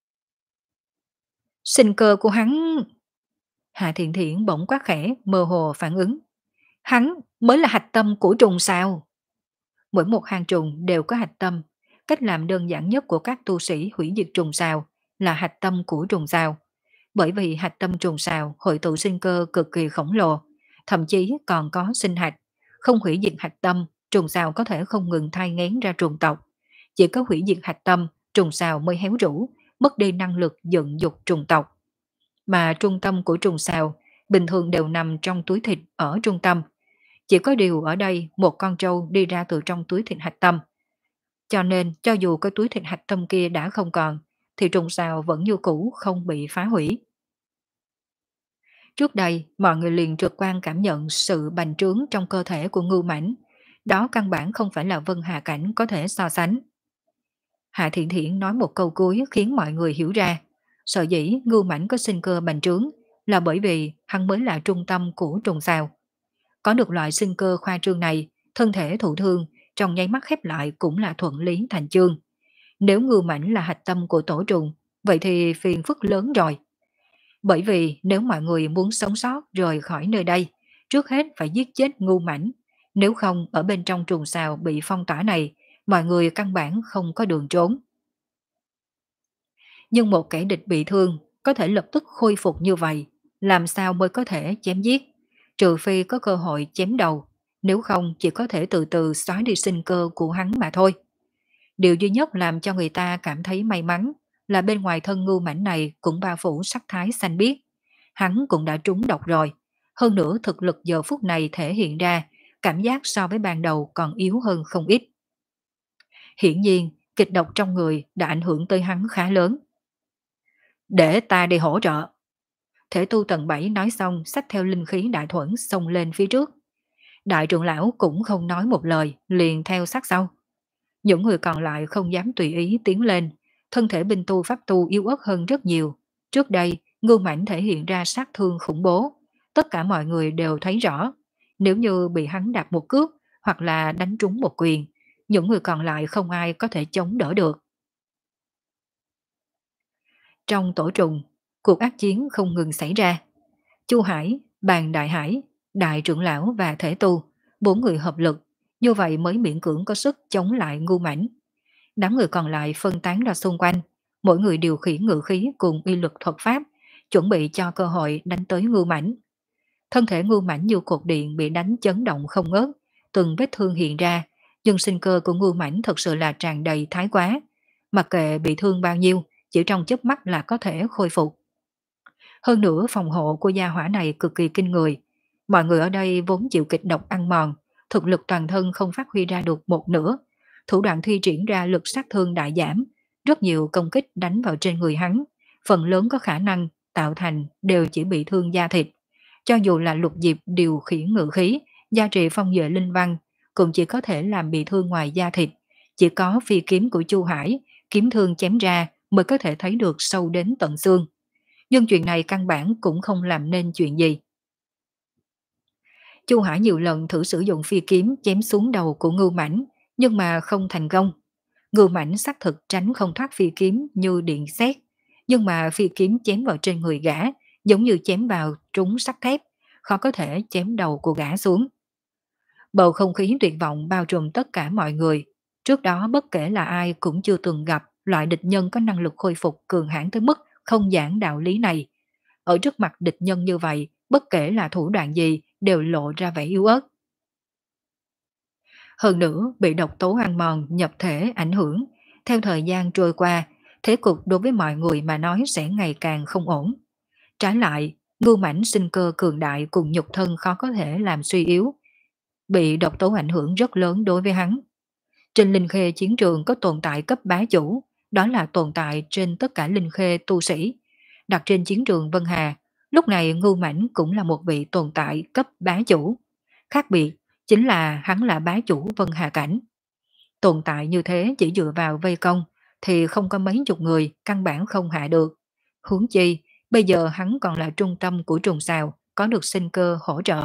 Sinh cơ của hắn... Hạ Thiện Thiện bỗng quát khẽ, mơ hồ phản ứng. Hắn mới là hạch tâm của trùng sao. Mỗi một hang trùng đều có hạch tâm. Cách làm đơn giản nhất của các tu sĩ hủy diệt trùng sao là hạch tâm của trùng sao. Bởi vì hạch tâm trùng sao hội tụ sinh cơ cực kỳ khổng lồ, thậm chí còn có sinh hạch. Không hủy diệt hạch tâm, trùng sao có thể không ngừng thai nghén ra trùng tộc. Chỉ có hủy diệt hạch tâm, trùng sao mới héo rũ, mất đi năng lực dựng dục trùng tộc. Mà trung tâm của trùng sao bình thường đều nằm trong túi thịt ở trung tâm. Chỉ có điều ở đây một con trâu đi ra từ trong túi thịt hạch tâm. Cho nên cho dù cái túi thịt hạch tâm kia đã không còn, thì trùng sao vẫn như cũ không bị phá hủy. Trước đây, mọi người liền trực quan cảm nhận sự bành trướng trong cơ thể của Ngưu Mãnh. Đó căn bản không phải là Vân Hà Cảnh có thể so sánh. Hạ Thiện Thiện nói một câu cuối khiến mọi người hiểu ra. Sở dĩ Ngưu Mãnh có sinh cơ bành trướng là bởi vì hắn mới là trung tâm của trùng sao. Có được loại sinh cơ khoa trương này, thân thể thụ thương trong nháy mắt khép lại cũng là thuận lý thành chương. Nếu Ngưu Mãnh là hạch tâm của tổ trùng, vậy thì phiền phức lớn rồi. Bởi vì nếu mọi người muốn sống sót rời khỏi nơi đây, trước hết phải giết chết Ngưu Mãnh. Nếu không ở bên trong trùng sao bị phong tỏa này, mọi người căn bản không có đường trốn. Nhưng một kẻ địch bị thương có thể lập tức khôi phục như vậy, làm sao mới có thể chém giết? Trừ phi có cơ hội chém đầu, nếu không chỉ có thể từ từ xóa đi sinh cơ của hắn mà thôi. Điều duy nhất làm cho người ta cảm thấy may mắn là bên ngoài thân Ngưu Mãnh này cũng bao phủ sắc thái xanh biếc. Hắn cũng đã trúng độc rồi. Hơn nữa thực lực giờ phút này thể hiện ra, cảm giác so với ban đầu còn yếu hơn không ít. Hiển nhiên, kịch độc trong người đã ảnh hưởng tới hắn khá lớn. Để ta đi hỗ trợ. Thể tu tầng bảy nói xong xách theo linh khí đại thuẫn xông lên phía trước. Đại trưởng lão cũng không nói một lời, liền theo sát sau. Những người còn lại không dám tùy ý tiến lên, thân thể binh tu pháp tu yếu ớt hơn rất nhiều. Trước đây, Ngưu Mãnh thể hiện ra sát thương khủng bố. Tất cả mọi người đều thấy rõ, nếu như bị hắn đạp một cước hoặc là đánh trúng một quyền, những người còn lại không ai có thể chống đỡ được. Trong tổ trùng, cuộc ác chiến không ngừng xảy ra. Chu Hải, Bàn Đại Hải, Đại trưởng lão và Thể Tu, bốn người hợp lực, như vậy mới miễn cưỡng có sức chống lại Ngưu Mãnh. Đám người còn lại phân tán ra xung quanh, mỗi người điều khiển ngự khí cùng uy lực thuật pháp, chuẩn bị cho cơ hội đánh tới Ngưu Mãnh. Thân thể Ngưu Mãnh như cột điện bị đánh chấn động không ngớt, từng vết thương hiện ra, nhưng sinh cơ của Ngưu Mãnh thật sự là tràn đầy thái quá. Mặc kệ bị thương bao nhiêu, chỉ trong chớp mắt là có thể khôi phục. Hơn nữa phòng hộ của gia hỏa này cực kỳ kinh người. Mọi người ở đây vốn chịu kịch độc ăn mòn, thực lực toàn thân không phát huy ra được một nửa. Thủ đoạn thi triển ra lực sát thương đại giảm, rất nhiều công kích đánh vào trên người hắn, phần lớn có khả năng tạo thành đều chỉ bị thương da thịt. Cho dù là Lục Diệp điều khiển ngự khí, gia trì phong duệ linh văn, cũng chỉ có thể làm bị thương ngoài da thịt. Chỉ có phi kiếm của Chu Hải, kiếm thương chém ra mới có thể thấy được sâu đến tận xương. Nhưng chuyện này căn bản cũng không làm nên chuyện gì. Chu Hải nhiều lần thử sử dụng phi kiếm chém xuống đầu của Ngưu Mãnh, nhưng mà không thành công. Ngưu Mãnh xác thực tránh không thoát phi kiếm như điện sét, nhưng mà phi kiếm chém vào trên người gã, giống như chém vào trúng sắt thép, khó có thể chém đầu của gã xuống. Bầu không khí tuyệt vọng bao trùm tất cả mọi người. Trước đó bất kể là ai cũng chưa từng gặp loại địch nhân có năng lực khôi phục cường hãn tới mức không giảng đạo lý này. Ở trước mặt địch nhân như vậy, bất kể là thủ đoạn gì đều lộ ra vẻ yếu ớt. Hơn nữa, bị độc tố ăn mòn nhập thể ảnh hưởng, theo thời gian trôi qua, thế cục đối với mọi người mà nói sẽ ngày càng không ổn. Trái lại, Ngưu Mãnh sinh cơ cường đại cùng nhục thân khó có thể làm suy yếu, bị độc tố ảnh hưởng rất lớn đối với hắn. Trên linh khê chiến trường có tồn tại cấp bá chủ, đó là tồn tại trên tất cả linh khê tu sĩ. Đặt trên chiến trường Vân Hà, lúc này Ngưu Mãnh cũng là một vị tồn tại cấp bá chủ. Khác biệt chính là hắn là bá chủ Vân Hà cảnh. Tồn tại như thế chỉ dựa vào vây công thì không có mấy chục người căn bản không hạ được. Huống chi, bây giờ hắn còn là trung tâm của trùng xào, có được sinh cơ hỗ trợ.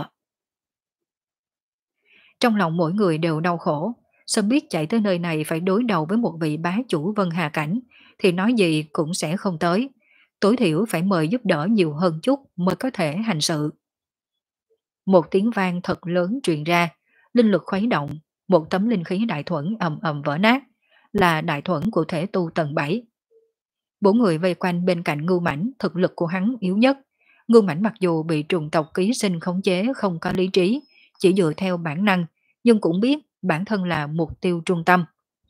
Trong lòng mỗi người đều đau khổ, sớm biết chạy tới nơi này phải đối đầu với một vị bá chủ Vân Hà cảnh, thì nói gì cũng sẽ không tới. Tối thiểu phải mời giúp đỡ nhiều hơn chút mới có thể hành sự. Một tiếng vang thật lớn truyền ra, linh lực khuấy động, một tấm linh khí đại thuẫn ầm ầm vỡ nát, là đại thuẫn của thể tu tầng bảy. Bốn người vây quanh bên cạnh Ngưu Mãnh, thực lực của hắn yếu nhất. Ngưu Mãnh mặc dù bị trùng tộc ký sinh khống chế không có lý trí, chỉ dựa theo bản năng, nhưng cũng biết bản thân là mục tiêu trung tâm.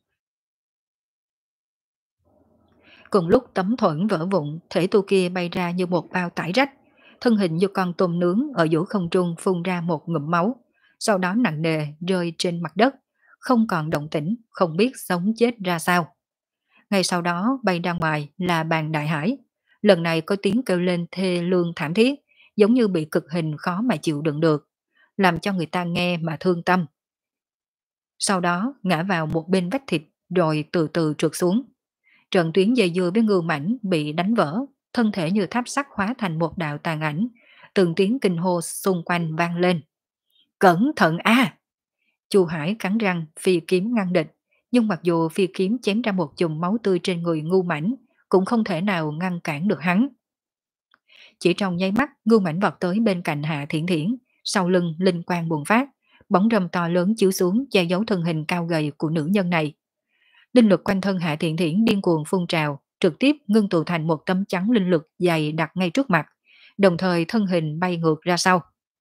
Cùng lúc tấm thuẫn vỡ vụn, thể tu kia bay ra như một bao tải rách, thân hình như con tôm nướng ở giữa không trung phun ra một ngụm máu, sau đó nặng nề rơi trên mặt đất, không còn động tĩnh, không biết sống chết ra sao. Ngay sau đó bay ra ngoài là bàn đại hải, lần này có tiếng kêu lên thê lương thảm thiết, giống như bị cực hình khó mà chịu đựng được, làm cho người ta nghe mà thương tâm. Sau đó ngã vào một bên vách thịt rồi từ từ trượt xuống. Trận tuyến dây dưa với Ngưu Mãnh bị đánh vỡ, thân thể như tháp sắt hóa thành một đạo tàn ảnh, từng tiếng kinh hô xung quanh vang lên. Cẩn thận a! Chu Hải cắn răng phi kiếm ngăn địch, nhưng mặc dù phi kiếm chém ra một chùm máu tươi trên người Ngưu Mãnh, cũng không thể nào ngăn cản được hắn. Chỉ trong nháy mắt, Ngưu Mãnh vọt tới bên cạnh Hạ Thiển Thiển, sau lưng linh quang bùng phát, bóng râm to lớn chiếu xuống che giấu thân hình cao gầy của nữ nhân này. Linh lực quanh thân Hạ Thiện Thiển điên cuồng phun trào, trực tiếp ngưng tụ thành một tấm chắn linh lực dày đặt ngay trước mặt, đồng thời thân hình bay ngược ra sau.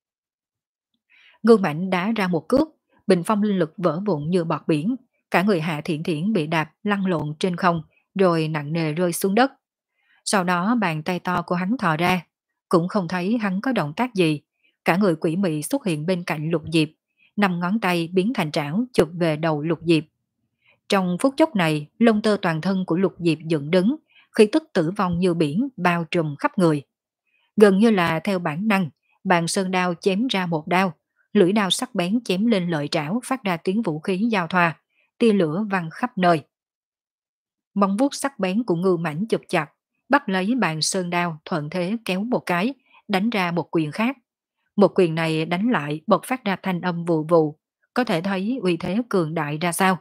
Ngưu Mãnh đá ra một cước, bình phong linh lực vỡ vụn như bọt biển, cả người Hạ Thiện Thiển bị đạp lăn lộn trên không, rồi nặng nề rơi xuống đất. Sau đó bàn tay to của hắn thò ra, cũng không thấy hắn có động tác gì, cả người quỷ mị xuất hiện bên cạnh Lục Diệp, năm ngón tay biến thành trảo chụp về đầu Lục Diệp. Trong phút chốc này, lông tơ toàn thân của Lục Diệp dựng đứng, khí tức tử vong như biển bao trùm khắp người. Gần như là theo bản năng, bàn sơn đao chém ra một đao, lưỡi đao sắc bén chém lên lợi trảo phát ra tiếng vũ khí giao thoa, tia lửa văng khắp nơi. Móng vuốt sắc bén của Ngưu Mãnh chụp chặt, bắt lấy bàn sơn đao thuận thế kéo một cái, đánh ra một quyền khác. Một quyền này đánh lại bộc phát ra thanh âm vù vù, có thể thấy uy thế cường đại ra sao.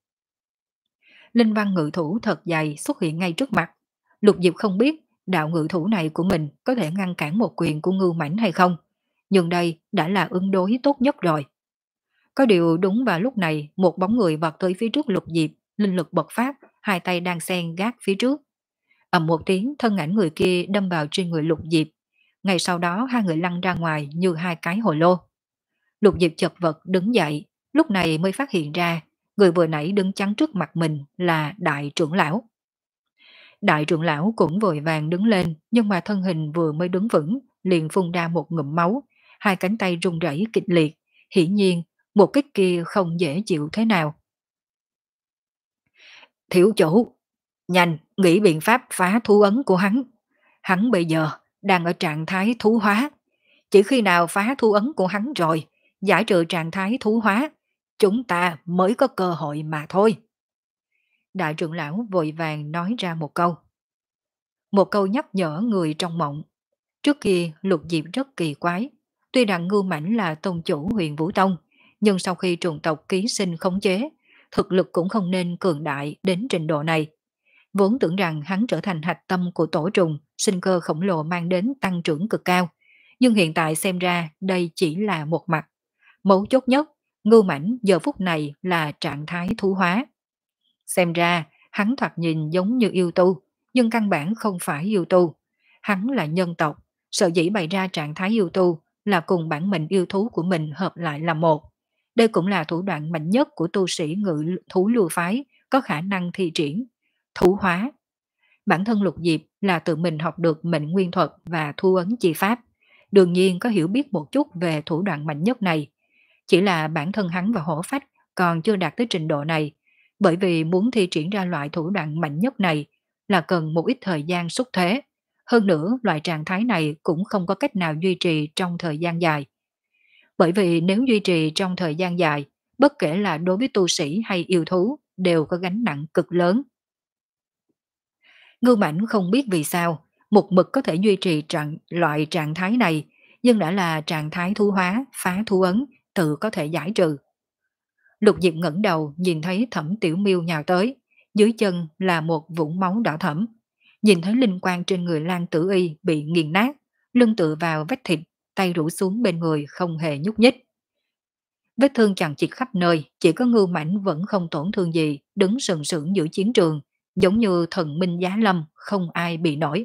Linh văn ngự thủ thật dày xuất hiện ngay trước mặt. Lục Diệp không biết đạo ngự thủ này của mình có thể ngăn cản một quyền của Ngưu Mãnh hay không, nhưng đây đã là ứng đối tốt nhất rồi. Có điều đúng vào lúc này, một bóng người vọt tới phía trước Lục Diệp, linh lực bộc phát, hai tay đang xen gác phía trước. Ầm một tiếng, thân ảnh người kia đâm vào trên người Lục Diệp. Ngay sau đó hai người lăn ra ngoài như hai cái hồ lô. Lục Diệp chật vật đứng dậy, lúc này mới phát hiện ra người vừa nãy đứng chắn trước mặt mình là đại trưởng lão. Đại trưởng lão cũng vội vàng đứng lên, nhưng mà thân hình vừa mới đứng vững, liền phun ra một ngụm máu, hai cánh tay run rẩy kịch liệt, hiển nhiên một kích kia không dễ chịu thế nào. Thiếu chủ, nhanh, nghĩ biện pháp phá thú ấn của hắn. Hắn bây giờ đang ở trạng thái thú hóa. Chỉ khi nào phá thú ấn của hắn rồi, giải trừ trạng thái thú hóa, chúng ta mới có cơ hội mà thôi. Đại trưởng lão vội vàng nói ra một câu. Một câu nhắc nhở người trong mộng. Trước kia Lục Diệp rất kỳ quái. Tuy rằng Ngưu Mãnh là tông chủ Huyền Vũ Tông, nhưng sau khi trùng tộc ký sinh khống chế, thực lực cũng không nên cường đại đến trình độ này. Vốn tưởng rằng hắn trở thành hạch tâm của tổ trùng, sinh cơ khổng lồ mang đến tăng trưởng cực cao. Nhưng hiện tại xem ra đây chỉ là một mặt. Mấu chốt nhất, Ngưu Mãnh giờ phút này là trạng thái thú hóa. Xem ra, hắn thoạt nhìn giống như yêu tu, nhưng căn bản không phải yêu tu. Hắn là nhân tộc, sợ dĩ bày ra trạng thái yêu tu là cùng bản mệnh yêu thú của mình hợp lại là một. Đây cũng là thủ đoạn mạnh nhất của tu sĩ ngự thú lưu phái có khả năng thi triển. Thú hóa. Bản thân Lục Diệp là tự mình học được mệnh nguyên thuật và thu ấn chi pháp. Đương nhiên có hiểu biết một chút về thủ đoạn mạnh nhất này. Chỉ là bản thân hắn và hổ phách còn chưa đạt tới trình độ này. Bởi vì muốn thi triển ra loại thủ đoạn mạnh nhất này là cần một ít thời gian xúc thế. Hơn nữa, loại trạng thái này cũng không có cách nào duy trì trong thời gian dài. Bởi vì nếu duy trì trong thời gian dài, bất kể là đối với tu sĩ hay yêu thú, đều có gánh nặng cực lớn. Ngưu Mãnh không biết vì sao, một mực có thể duy trì trạng, loại trạng thái này, nhưng đã là trạng thái thú hóa, phá thú ấn, tự có thể giải trừ. Lục Diệp ngẩng đầu nhìn thấy Thẩm Tiểu Miêu nhào tới, dưới chân là một vũng máu đỏ thẫm. Nhìn thấy linh quang trên người Lan Tử Y bị nghiền nát, lưng tựa vào vách thịt, tay rũ xuống bên người không hề nhúc nhích. Vết thương chằng chịt khắp nơi, chỉ có Ngưu Mãnh vẫn không tổn thương gì, đứng sừng sững giữa chiến trường, giống như thần minh giá lâm, không ai bị nổi.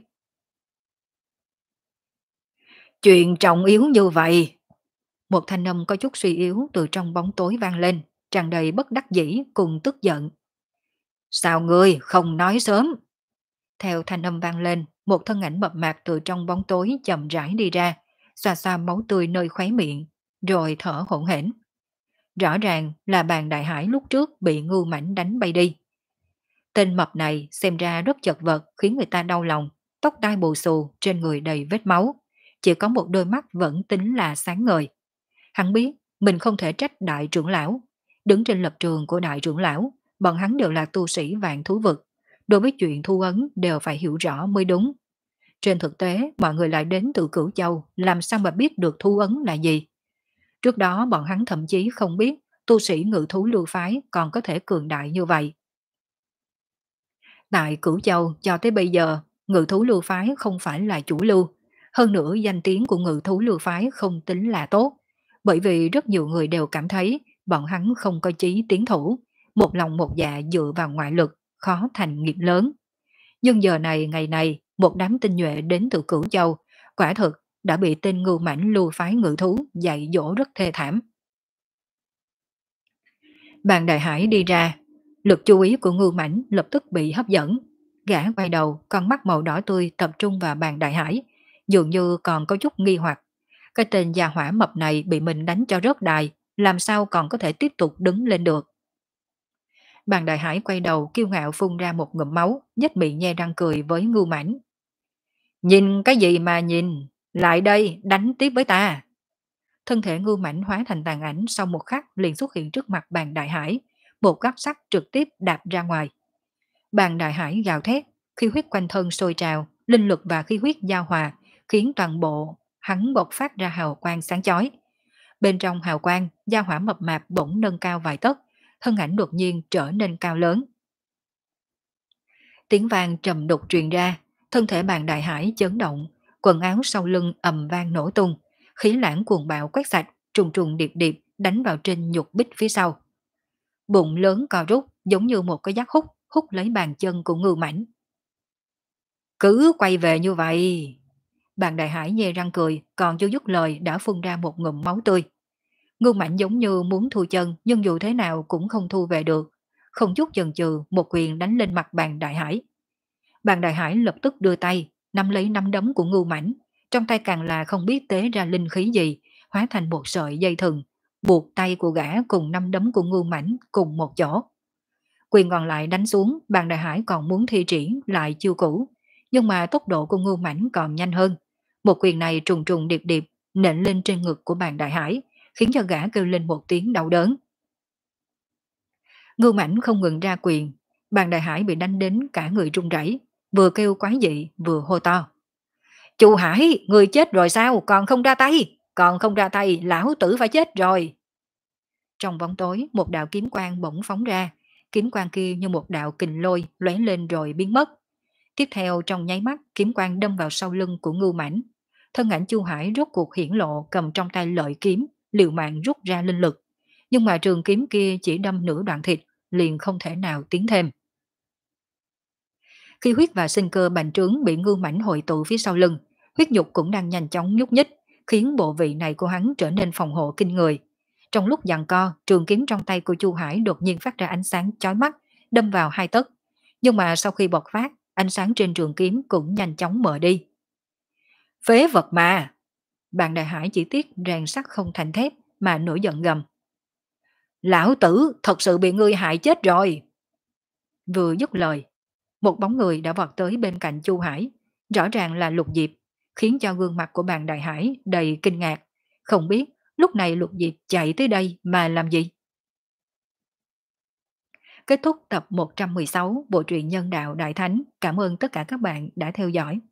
Chuyện trọng yếu như vậy. Một thanh âm có chút suy yếu từ trong bóng tối vang lên, tràn đầy bất đắc dĩ cùng tức giận. Sao ngươi không nói sớm? Theo thanh âm vang lên, một thân ảnh mập mạp từ trong bóng tối chậm rãi đi ra, xoa xoa máu tươi nơi khóe miệng, rồi thở hổn hển. Rõ ràng là bàn đại hải lúc trước bị Ngưu Mãnh đánh bay đi. Tên mập này xem ra rất chật vật khiến người ta đau lòng, tóc tai bù xù, trên người đầy vết máu. Chỉ có một đôi mắt vẫn tính là sáng ngời. Hắn biết mình không thể trách đại trưởng lão. Đứng trên lập trường của đại trưởng lão, bọn hắn đều là tu sĩ vạn thú vực. Đối với chuyện thu ấn đều phải hiểu rõ mới đúng. Trên thực tế, mọi người lại đến từ Cửu Châu, làm sao mà biết được thu ấn là gì. Trước đó bọn hắn thậm chí không biết tu sĩ ngự thú lưu phái còn có thể cường đại như vậy. Tại Cửu Châu cho tới bây giờ, ngự thú lưu phái không phải là chủ lưu. Hơn nữa danh tiếng của ngự thú lưu phái không tính là tốt. Bởi vì rất nhiều người đều cảm thấy bọn hắn không có chí tiến thủ, một lòng một dạ dựa vào ngoại lực, khó thành nghiệp lớn. Nhưng giờ này ngày này, một đám tinh nhuệ đến từ Cửu Châu, quả thực đã bị tên Ngưu Mãnh lưu phái ngự thú dạy dỗ rất thê thảm. Bàn Đại Hải đi ra, lực chú ý của Ngưu Mãnh lập tức bị hấp dẫn. Gã quay đầu, con mắt màu đỏ tươi tập trung vào Bàn Đại Hải, dường như còn có chút nghi hoặc. Cái tên già hỏa mập này bị mình đánh cho rớt đài, làm sao còn có thể tiếp tục đứng lên được. Bàn Đại Hải quay đầu kiêu ngạo phun ra một ngụm máu, nhếch miệng nhe răng cười với Ngưu Mãnh. Nhìn cái gì mà nhìn, lại đây đánh tiếp với ta. Thân thể Ngưu Mãnh hóa thành tàn ảnh sau một khắc liền xuất hiện trước mặt Bàn Đại Hải, một gắp sắt trực tiếp đạp ra ngoài. Bàn Đại Hải gào thét, khí huyết quanh thân sôi trào, linh lực và khí huyết giao hòa, khiến toàn bộ hắn bộc phát ra hào quang sáng chói. Bên trong hào quang, gia hỏa mập mạp bỗng nâng cao vài tấc, thân ảnh đột nhiên trở nên cao lớn. Tiếng vang trầm đục truyền ra, thân thể Bàn Đại Hải chấn động, quần áo sau lưng ầm vang nổ tung, khí lãng cuồng bạo quét sạch, trùng trùng điệp điệp đánh vào trên nhục bích phía sau. Bụng lớn co rút giống như một cái giác hút, hút lấy bàn chân của Ngưu Mãnh. Cứ quay về như vậy. Bàn Đại Hải nhe răng cười, còn chưa dứt lời đã phun ra một ngụm máu tươi. Ngưu Mãnh giống như muốn thu chân, nhưng dù thế nào cũng không thu về được. Không chút chần chừ, một quyền đánh lên mặt Bàn Đại Hải. Bàn Đại Hải lập tức đưa tay, nắm lấy nắm đấm của Ngưu Mãnh, trong tay càng là không biết tế ra linh khí gì, hóa thành một sợi dây thừng, buộc tay của gã cùng nắm đấm của Ngưu Mãnh cùng một chỗ. Quyền còn lại đánh xuống, Bàn Đại Hải còn muốn thi triển lại chiêu cũ, nhưng mà tốc độ của Ngưu Mãnh còn nhanh hơn. Một quyền này trùng trùng điệp điệp nện lên trên ngực của Bàn Đại Hải, khiến cho gã kêu lên một tiếng đau đớn. Ngưu Mãnh không ngừng ra quyền, Bàn Đại Hải bị đánh đến cả người run rẩy, vừa kêu quái dị vừa hô to. Chu Hải, người chết rồi sao, còn không ra tay, còn không ra tay, lão tử phải chết rồi. Trong bóng tối, một đạo kiếm quang bỗng phóng ra, kiếm quang kia như một đạo kình lôi lóe lên rồi biến mất. Tiếp theo trong nháy mắt, kiếm quang đâm vào sau lưng của Ngưu Mãnh. Thân ảnh Chu Hải rốt cuộc hiển lộ, cầm trong tay lợi kiếm, liều mạng rút ra linh lực. Nhưng mà trường kiếm kia chỉ đâm nửa đoạn thịt, liền không thể nào tiến thêm. Khi huyết và sinh cơ bành trướng bị Ngưu Mãnh hội tụ phía sau lưng, huyết nhục cũng đang nhanh chóng nhúc nhích, khiến bộ vị này của hắn trở nên phòng hộ kinh người. Trong lúc giằng co, trường kiếm trong tay của Chu Hải đột nhiên phát ra ánh sáng chói mắt, đâm vào hai tấc. Nhưng mà sau khi bộc phát, ánh sáng trên trường kiếm cũng nhanh chóng mờ đi. Phế vật mà! Bàn Đại Hải chỉ tiếc rèn sắt không thành thép mà nổi giận gầm. Lão tử thật sự bị ngươi hại chết rồi, Vừa dứt lời, một bóng người đã vọt tới bên cạnh Chu Hải, rõ ràng là Lục Diệp, khiến cho gương mặt của bạn Đại Hải đầy kinh ngạc, không biết lúc này Lục Diệp chạy tới đây mà làm gì. Kết thúc tập một trăm mười sáu Bộ truyện Nhân đạo Đại Thánh. Cảm ơn tất cả các bạn đã theo dõi.